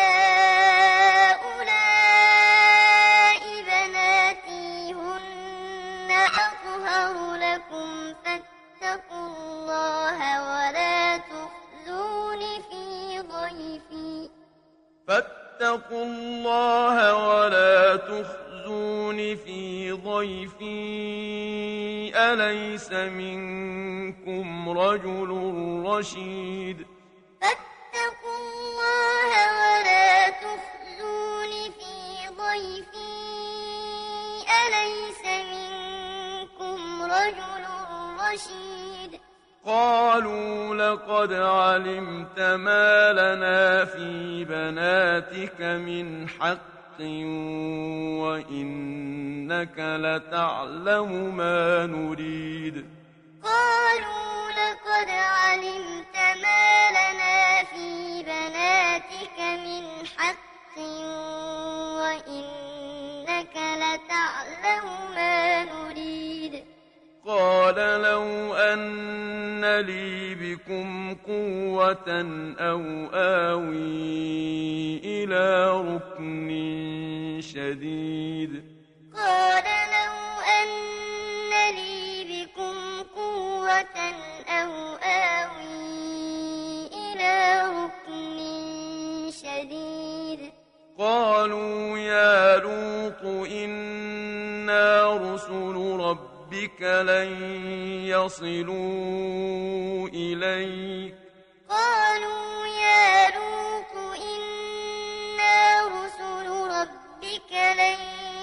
هؤلاء بناتي هن أطهر لكم فاتقوا الله ولا تخزون في ضيفي فاتقوا الله ولا تخزون في ضيفي أليس منكم رجل رشيد فاتقوا الله ولا تخزون في ضيفي أليس منكم رجل رشيد قالوا لقد علمت ما لنا في بناتك من حق وإنك لتعلم ما نريد قالوا لقد علمت ما لنا في بناتك من حق وإنك لتعلم ما نريد قال لو أن أن لي بكم قوة أو آوي إلى ركن شديد قال لو أن لي بكم قوة أو آوي إلى ركن شديد قالوا يا لوط إنا رسل ربك لن يصلوا إليك قالوا يا لوط إنا رسل ربك لن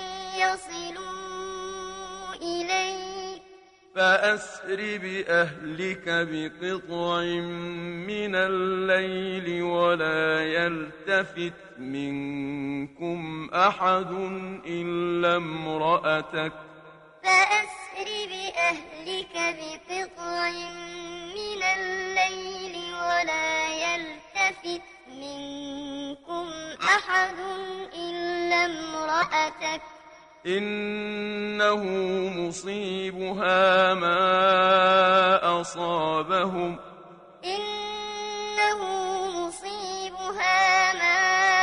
يصلوا إليك فأسر بأهلك بقطع من الليل ولا يلتفت منكم أحد إلا امرأتك فأسر بأهلك بقطع من الليل ولا يلتفت منكم أحد إلا امرأتك إنه مصيبها ما أصابهم إنه مصيبها ما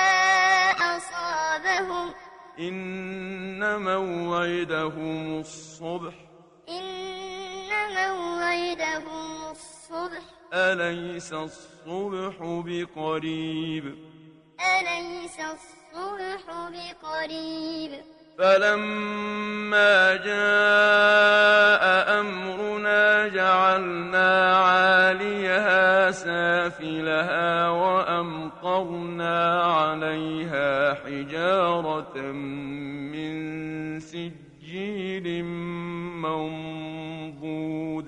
أصابهم إن موعدهم الصبح إن موعدهم الصبح أليس الصبح بقريب أليس الصبح بقريب فلما جاء أمرنا جعلنا عاليها سافلها وأمطرنا عليها حجارة من سجيل منضود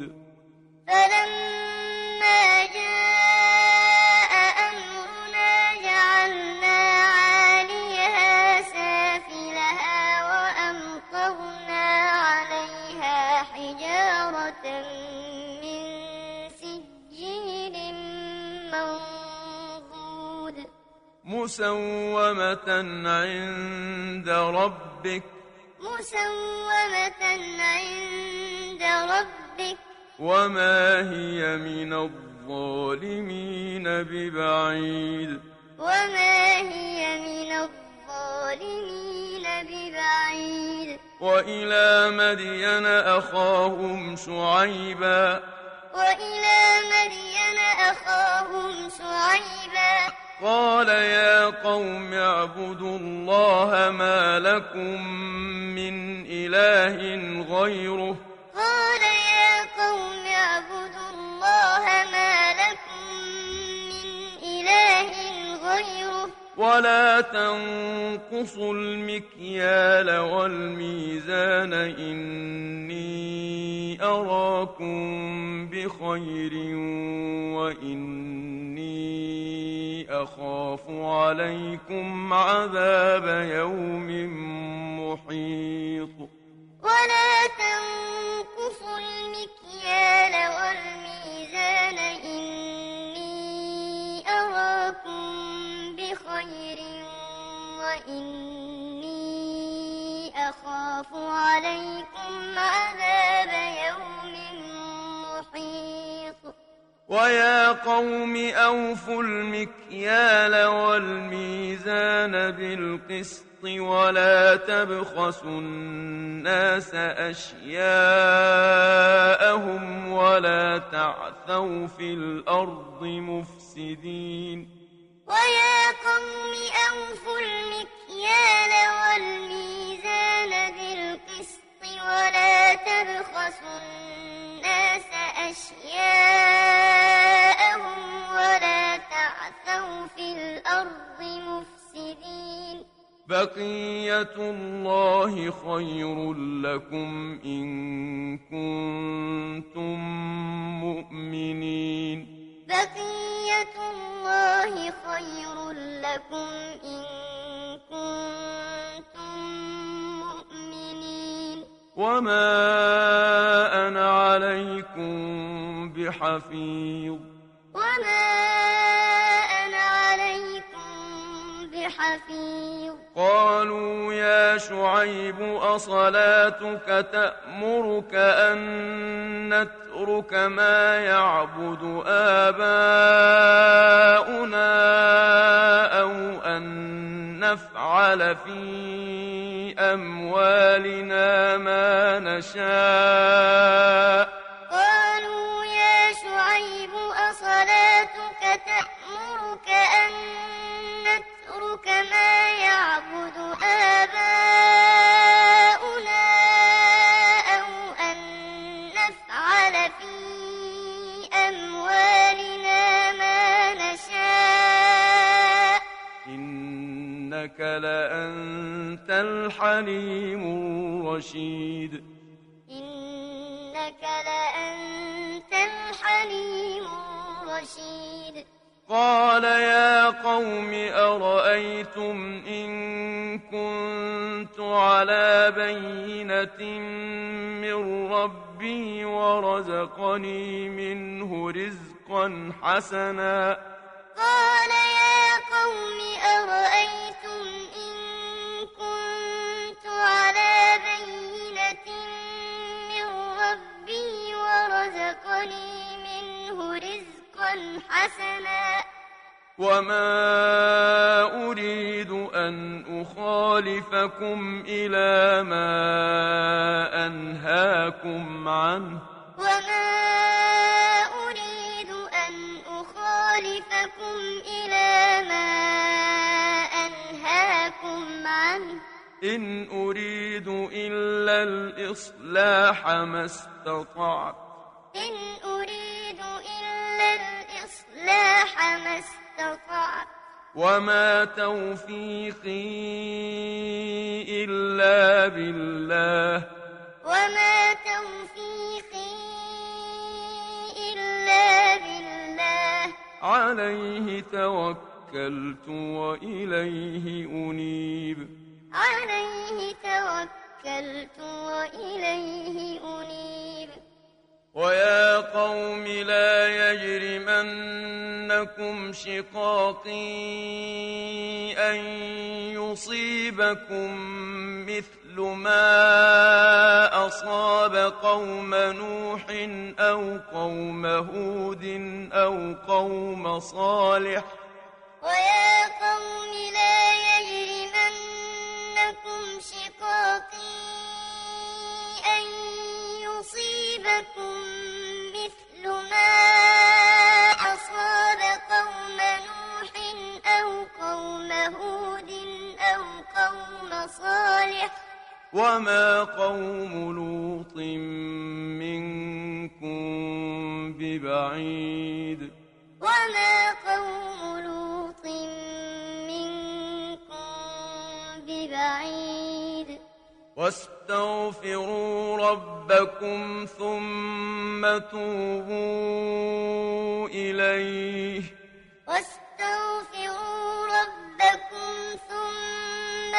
فلما جاء أمرنا جعلنا عاليها سافلها وأمطرنا عليها حجارة من سجيل منضود مسومة عند ربك مسومة عند ربك وما هي من الظالمين ببعيد وما هي من الظالمين ببعيد وإلى مدين أخاهم شعيبا وإلى مدين أخاهم شعيبا قال يا قوم اعبدوا الله ما لكم من إله غيره قال يا قوم اعبدوا الله ما لكم من إله غيره ولا تنقصوا المكيال والميزان إني أراكم بخير وإني أخاف عليكم عذاب يوم محيط ولا تنقصوا المكيال والميزان إني أراكم بخير وإني أخاف عليكم عذاب يوم محيط ويا قوم أوفوا المكيال والميزان بالقسط ولا تبخسوا الناس أشياءهم ولا تعثوا في الأرض مفسدين ويا قوم أوفوا المكيال والميزان بالقسط ولا تبخسوا الناس أشياءهم ولا تعثوا في الأرض مفسدين بقية الله خير لكم إن كنتم مؤمنين بقية الله خير لكم إن كنتم مؤمنين وما أنا عليكم بحفيظ وما أنا عليكم حفيظ قالوا يا شعيب أصلاتك تأمرك أن نترك ما يعبد آباؤنا أو أن نفعل في أموالنا ما نشاء قالوا يا شعيب أصلاتك تأمرك أن نترك ما يعبد آباؤنا أو أن نفعل في أموالنا ما نشاء إنك لأنت الحليم الرشيد إنك لأنت الحليم الرشيد قال يا قوم أرأيتم إن كنت على بينة من ربي ورزقني منه رزقا حسنا قال يا قوم أرأيتم إن كنت على بينة من ربي ورزقني منه رزقا حسنا وما أريد أن أخالفكم إلى ما أنهاكم عنه وما أريد أن أخالفكم إلى ما أنهاكم عنه إن أريد إلا الإصلاح ما استطعت إن أريد إلا الإصلاح ما استطعت وما توفيقي إلا بالله وما توفيقي إلا بالله عليه توكلت وإليه أنيب عليه توكلت وإليه أنيب ويا قوم لا يجرمنكم شقاقي أن يصيبكم مثل ما أصاب قوم نوح أو قوم هود أو قوم صالح ويا قوم لا يجرمنكم شقاقي أن يصيبكم مثل ما أصاب قوم نوح أو قوم هود أو قوم صالح وما قوم لوط منكم ببعيد وما قوم لوط منكم ببعيد واستغفروا ربكم ثم توبوا إليه واستغفروا ربكم ثم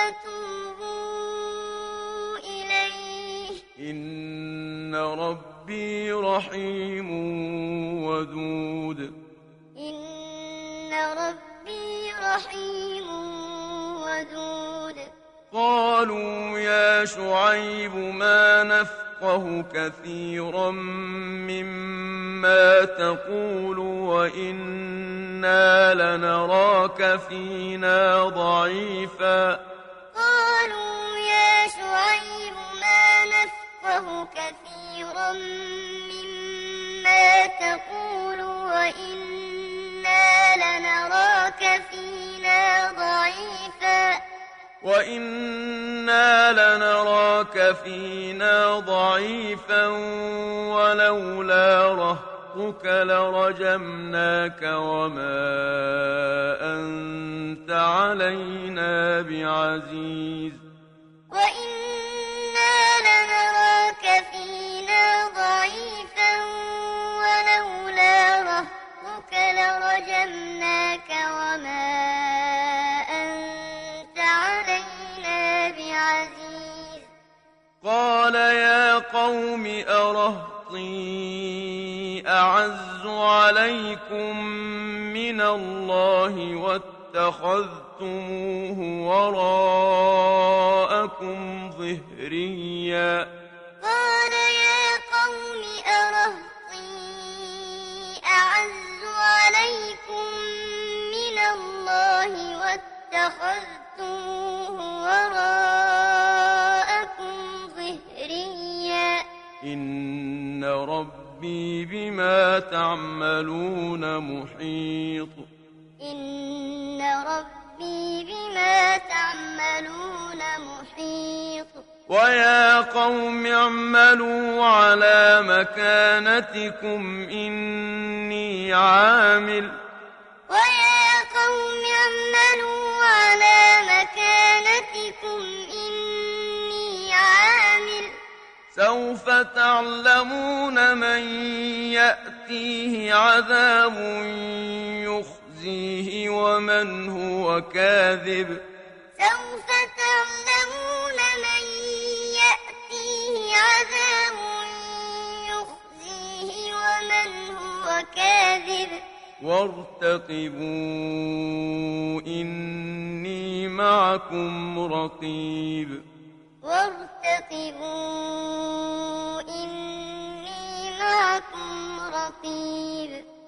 توبوا إليه إن ربي رحيم ودود إن ربي رحيم ودود قالوا يا شعيب ما نفقه كثيرا مما تقول وإنا لنراك فينا ضعيفا قالوا يا شعيب ما نفقه كثيرا مما تقول وإنا لنراك فينا ضعيفا وإنا لنراك فينا ضعيفا ولولا رهطك لرجمناك وما أنت علينا بعزيز وإنا لنراك فينا ضعيفا ولولا رهطك لرجمناك وما أنت علينا بعزيز قال يا قوم أرهطي أعز عليكم من الله واتخذتم واتخذتموه وراءكم ظهريا قال يا قوم أرهطي أعز عليكم من الله واتخذتموه وراءكم ظهريا إن ربي بما تعملون محيط إن ربي بما تعملون محيط ويا قوم اعملوا على مكانتكم إني عامل ويا قوم اعملوا على مكانتكم إني عامل سوف تعلمون من يأتيه عذاب يخزيه ومن هو كاذب سوف تعلمون من يأتيه عذاب يخزيه ومن هو كاذب وارتقبوا إني معكم رقيب وارتقبوا إني معكم رقيب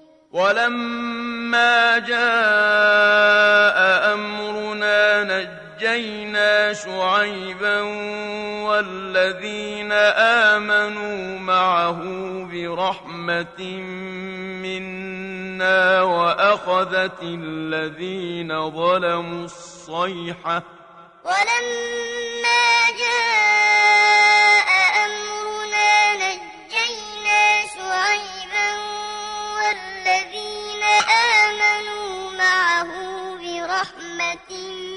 ولما جاء أمرنا نجينا شعيبا والذين آمنوا معه برحمة منا وأخذت الذين ظلموا الصيحة ولما جاء أمرنا نجينا شعيبا والذين آمنوا معه برحمة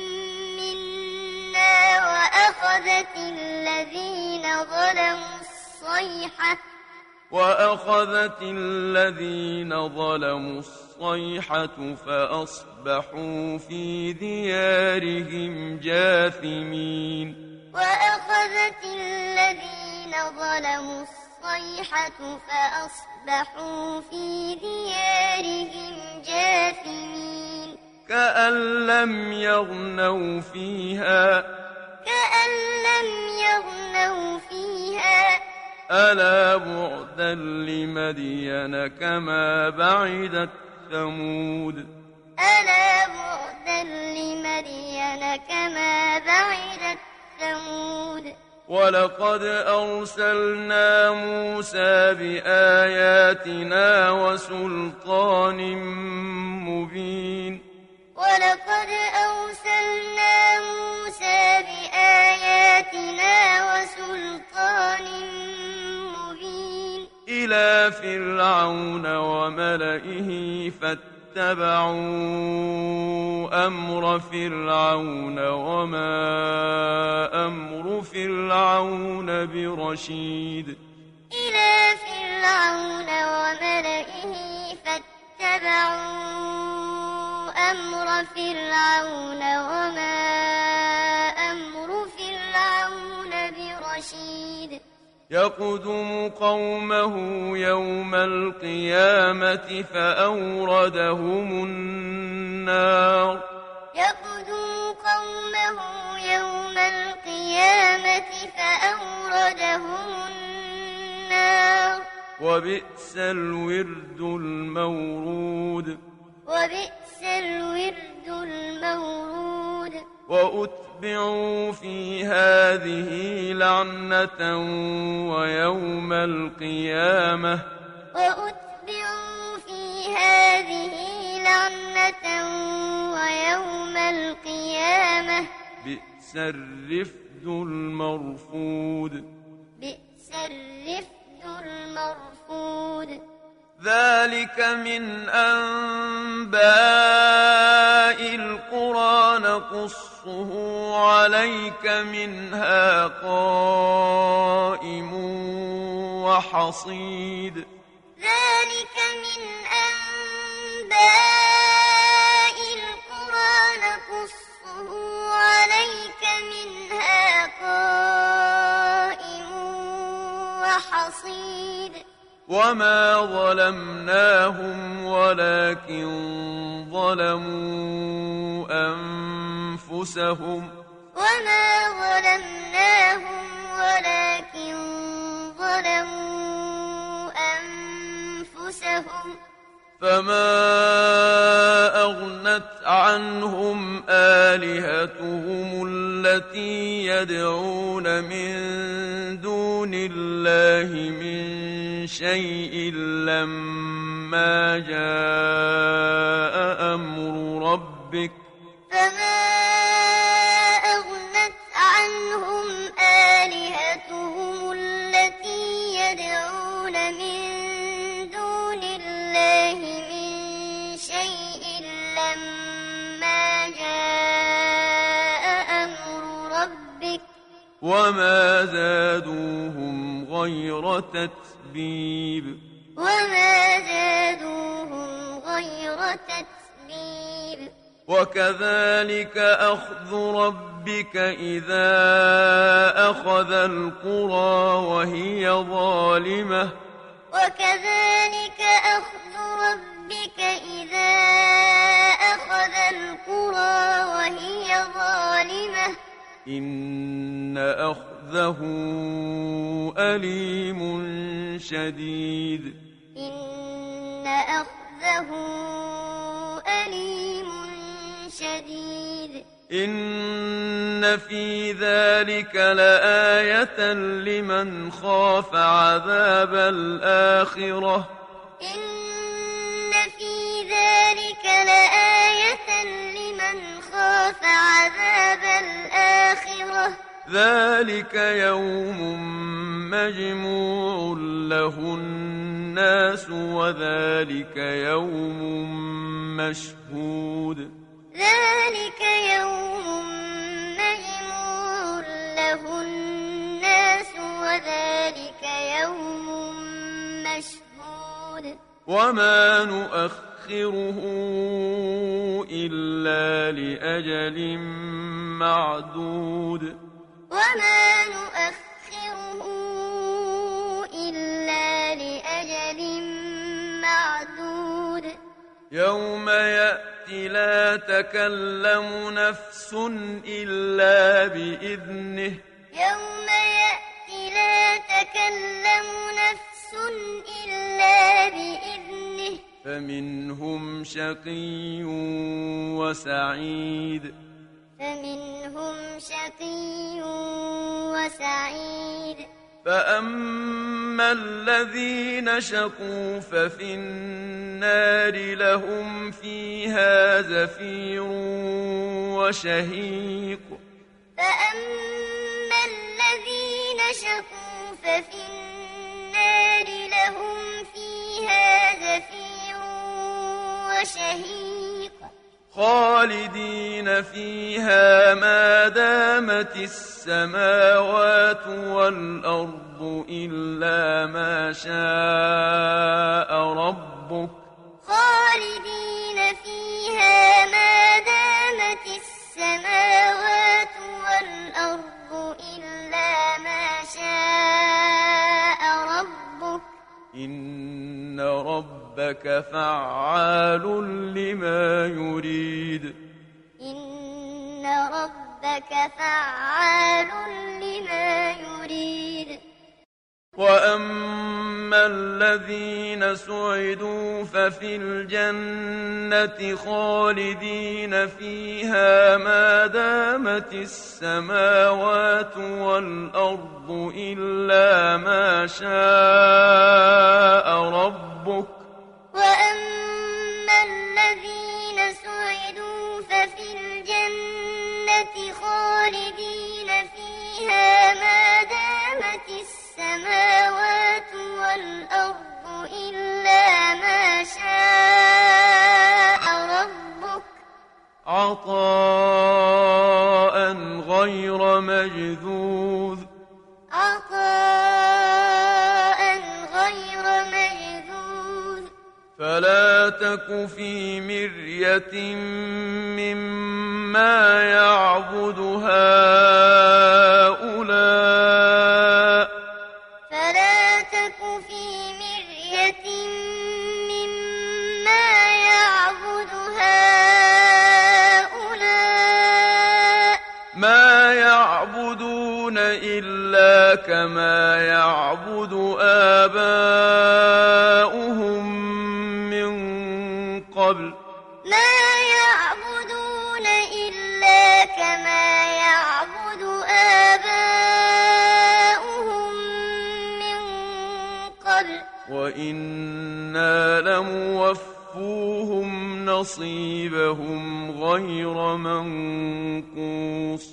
منا وأخذت الذين ظلموا الصيحة وأخذت الذين ظلموا الصيحة فأصبحوا في ديارهم جاثمين وأخذت الذين ظلموا الصيحة فأصبحوا في ديارهم جاثمين كأن لم يغنوا فيها كأن لم يغنوا فيها ألا بعدا لمدين كما بعدت ثمود ألا بعدا لمدين كما بعدت ثمود ولقد أرسلنا موسى بآياتنا وسلطان مبين ولقد أرسلنا موسى بآياتنا وسلطان مبين إلى فرعون وملئه فاتبعوا أمر فرعون وما أمر فرعون برشيد إلى فرعون وملئه فاتبعوا أمر فرعون وما أمر فرعون برشيد يقدم قومه يوم القيامة فأوردهم النار يقدم قومه يوم القيامة فأوردهم النار وبئس الورد المورود وبئس الورد المورود وأتبعوا في هذه لعنة ويوم القيامة وأتبعوا في هذه لعنة ويوم القيامة بئس الرفد المرفود بئس الرفد المرفود ذلك من أنباء القرى نقصه عليك منها قائم وحصيد ذلك من أنباء القرى نقصه عليك منها قائم وحصيد وما ظلمناهم ولكن ظلموا أنفسهم أنفسهم وما ظلمناهم ولكن ظلموا أنفسهم فما أغنت عنهم آلهتهم التي يدعون من دون الله من شيء لما جاء أمر ربك فما أغنت عنهم آلهتهم التي يدعون من دون الله من شيء لما جاء أمر ربك وما زادوهم غير تتبيب وما زادوهم غير تتبيب وكذلك أخذ ربك إذا أخذ القرى وهي ظالمة وكذلك أخذ ربك إذا أخذ القرى وهي ظالمة إن أخذه أليم شديد إن أخذه أليم شديد إن في ذلك لآية لمن خاف عذاب الآخرة إن في ذلك لآية لمن خاف عذاب الآخرة ذلك يوم مجموع له الناس وذلك يوم مشهود ذلك يوم مجموع له الناس وذلك يوم مشهود وما نؤخره إلا لأجل معدود وما نؤخره إلا لأجل معدود يوم يأتي لا تكلم نفس إلا بإذنه يوم يأتي لا تكلم نفس إلا بإذنه فمنهم شقي وسعيد فمنهم شقي وسعيد فأما الذين شقوا ففي النار لهم فيها زفير وشهيق فأما الذين شقوا ففي النار لهم فيها زفير وشهيق خالدين فيها ما دامت السماوات والأرض إلا ما شاء ربك خالدين فيها ما دامت السماوات والأرض إلا ما شاء ربك إن ربك فعال لما يريد إن ربك فعال لما يريد وأما الذين سعدوا ففي الجنة خالدين فيها ما دامت السماوات والأرض إلا ما شاء ربك وأما الذين سعدوا ففي الجنة خالدين فيها ما دامت السماوات والأرض إلا ما شاء ربك عطاء غير مجذوذ عطاء غير مجذوذ فلا تك في مرية مما يعبد هؤلاء فلا تك في مرية مما يعبد هؤلاء ما يعبد آباؤهم من قبل ما يعبدون إلا كما يعبد آباؤهم من قبل وإنا لموفوهم نصيبهم غير منقوص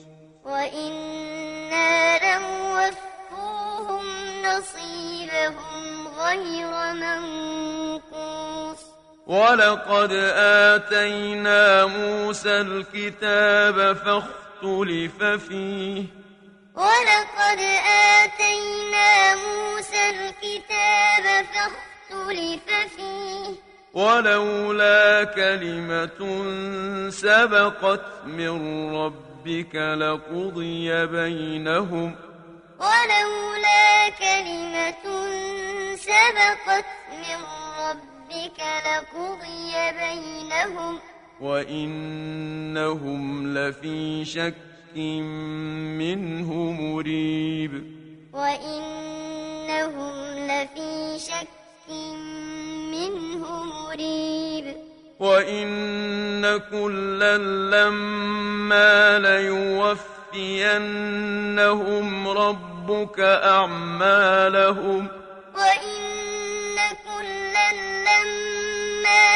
وإنا لموفوهم نصيبهم غير منقوص ولقد آتينا موسى الكتاب فاختلف فيه ولقد آتينا موسى الكتاب فاختلف فيه ولولا كلمة سبقت من ربك لقضي بينهم ولولا كلمة سبقت من ربك لقضي بينهم وإنهم لفي شك منه مريب وإنهم لفي شك منه مريب وإن كلا لما ليوفينهم ربك أعمالهم وإن كلا لما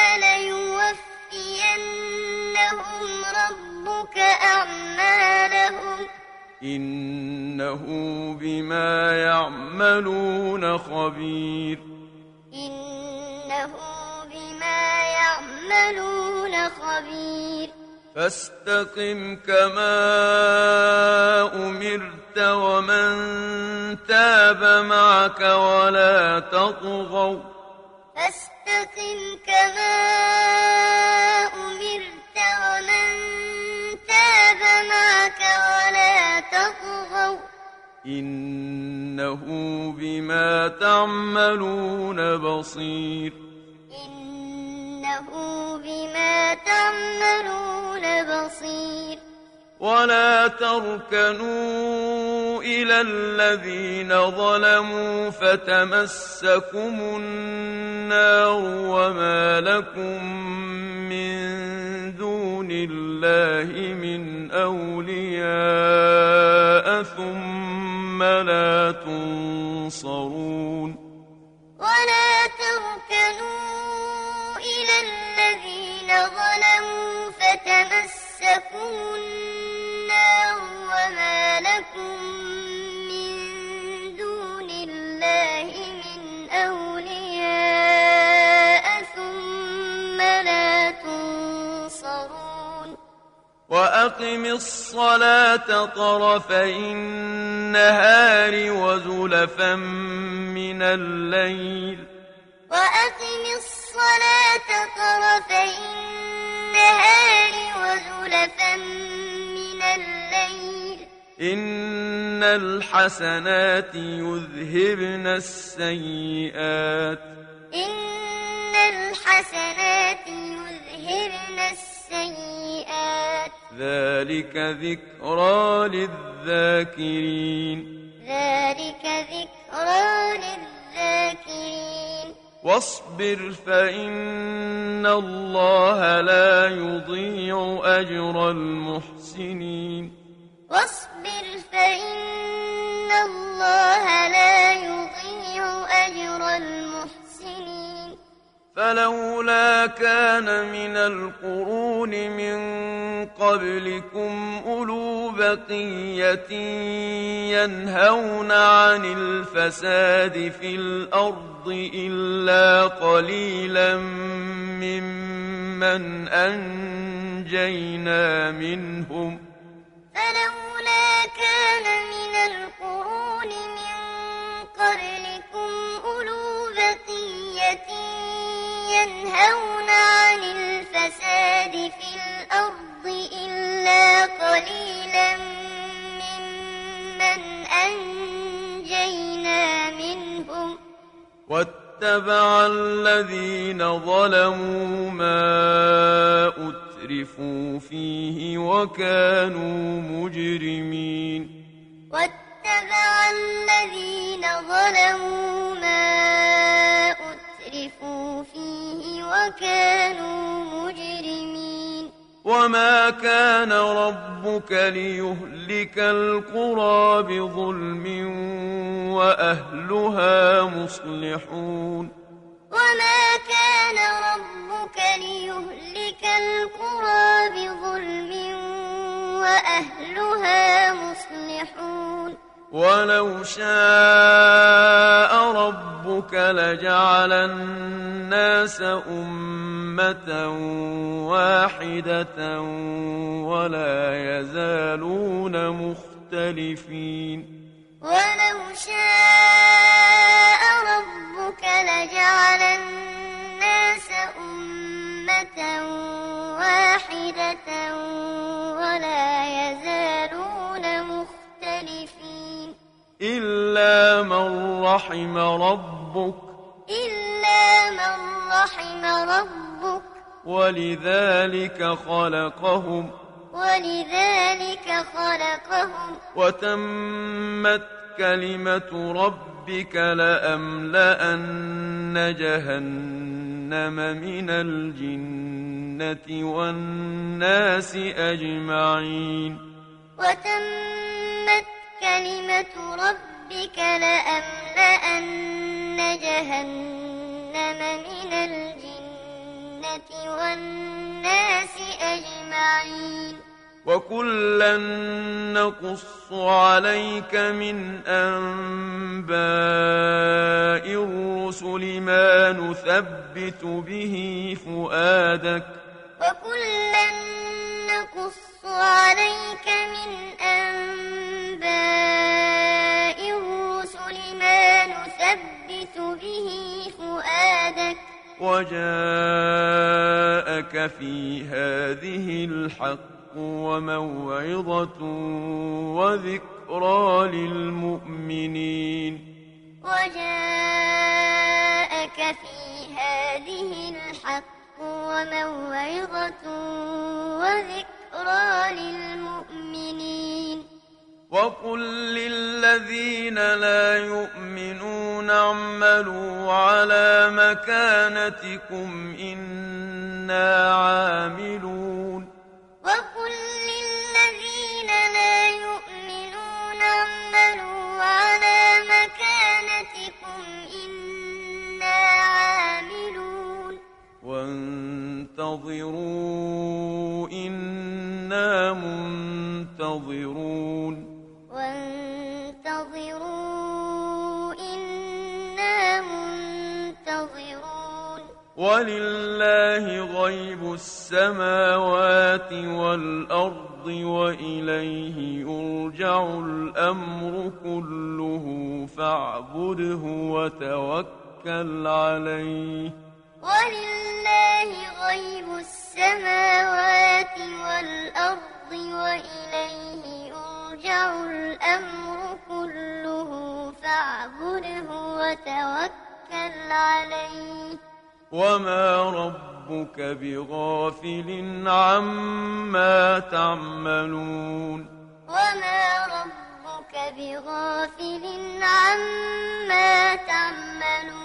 ليوفينهم ربك أعمالهم إنه بما يعملون خبير إنه بما يعملون خبير فاستقم كما أمرت ومن تاب معك ولا تطغوا فاستقم كما أمرت ومن تاب معك ولا تطغوا إنه بما تعملون بصير إنه بما تعملون بصير ولا تركنوا إلى الذين ظلموا فتمسكم النار وما لكم من دون الله من أولياء ثم لا تنصرون ولا تركنوا إلى الذين ظلموا فتمسكم النار وما لكم من دون الله من أولياء ثم لا تنصرون وأقم الصلاة طرفي النهار وزلفا من الليل وأقم الصلاة طرفي النهار وزلفا من الليل إن الحسنات يذهبن السيئات إن الحسنات يذهبن السيئات ذلك ذكرى للذاكرين ذلك ذكرى للذاكرين واصبر فإن الله لا يضيع أجر المحسنين واصبر فإن الله لا يضيع أجر المحسنين فلولا كان من القرون من قبلكم أولو بقية ينهون عن الفساد في الأرض إلا قليلا ممن أنجينا منهم فلولا كان من القرون من قبلكم أولو بقية ينهون عن الفساد في الأرض إلا قليلا ممن أنجينا منهم واتبع الذين ظلموا ما أترفوا فيه وكانوا مجرمين واتبع واتبع الذين ظلموا ما أترفوا فيه وكانوا مجرمين وما كان ربك ليهلك القرى بظلم وأهلها مصلحون وما كان ربك ليهلك القرى بظلم وأهلها مصلحون ولو شاء ربك لجعل الناس أمة واحدة ولا يزالون مختلفين ولو شاء ربك لجعل الناس أمة واحدة ولا يزالون مختلفين إلا من رحم ربك إلا من رحم ربك ولذلك خلقهم ولذلك خلقهم وتمت كلمة ربك لأملأن جهنم من الجنة والناس أجمعين وتمت كلمة ربك لأملأن جهنم من الجنة والناس أجمعين وكلا نقص عليك من أنباء الرسل ما نثبت به فؤادك وكلا نقص عليك من أنباء الرسل ما نثبت به فؤادك وجاءك في هذه الحق وموعظة وذكرى للمؤمنين وجاءك في هذه الحق وموعظة وذكرى للمؤمنين وقل للذين لا يؤمنون اعملوا على مكانتكم إنا عاملون وقل للذين لا يؤمنون اعملوا على مكانتكم إنا عاملون وانتظروا إنا منتظرون وانتظروا إنا منتظرون ولله غيب السماوات والأرض وإليه يرجع الأمر كله فاعبده وتوكل عليه ولله غيب السماوات والأرض وإليه يرجع الأمر كله فاعبده وتوكل عليه وما ربك بغافل عما تعملون وما ربك بغافل عما تعملون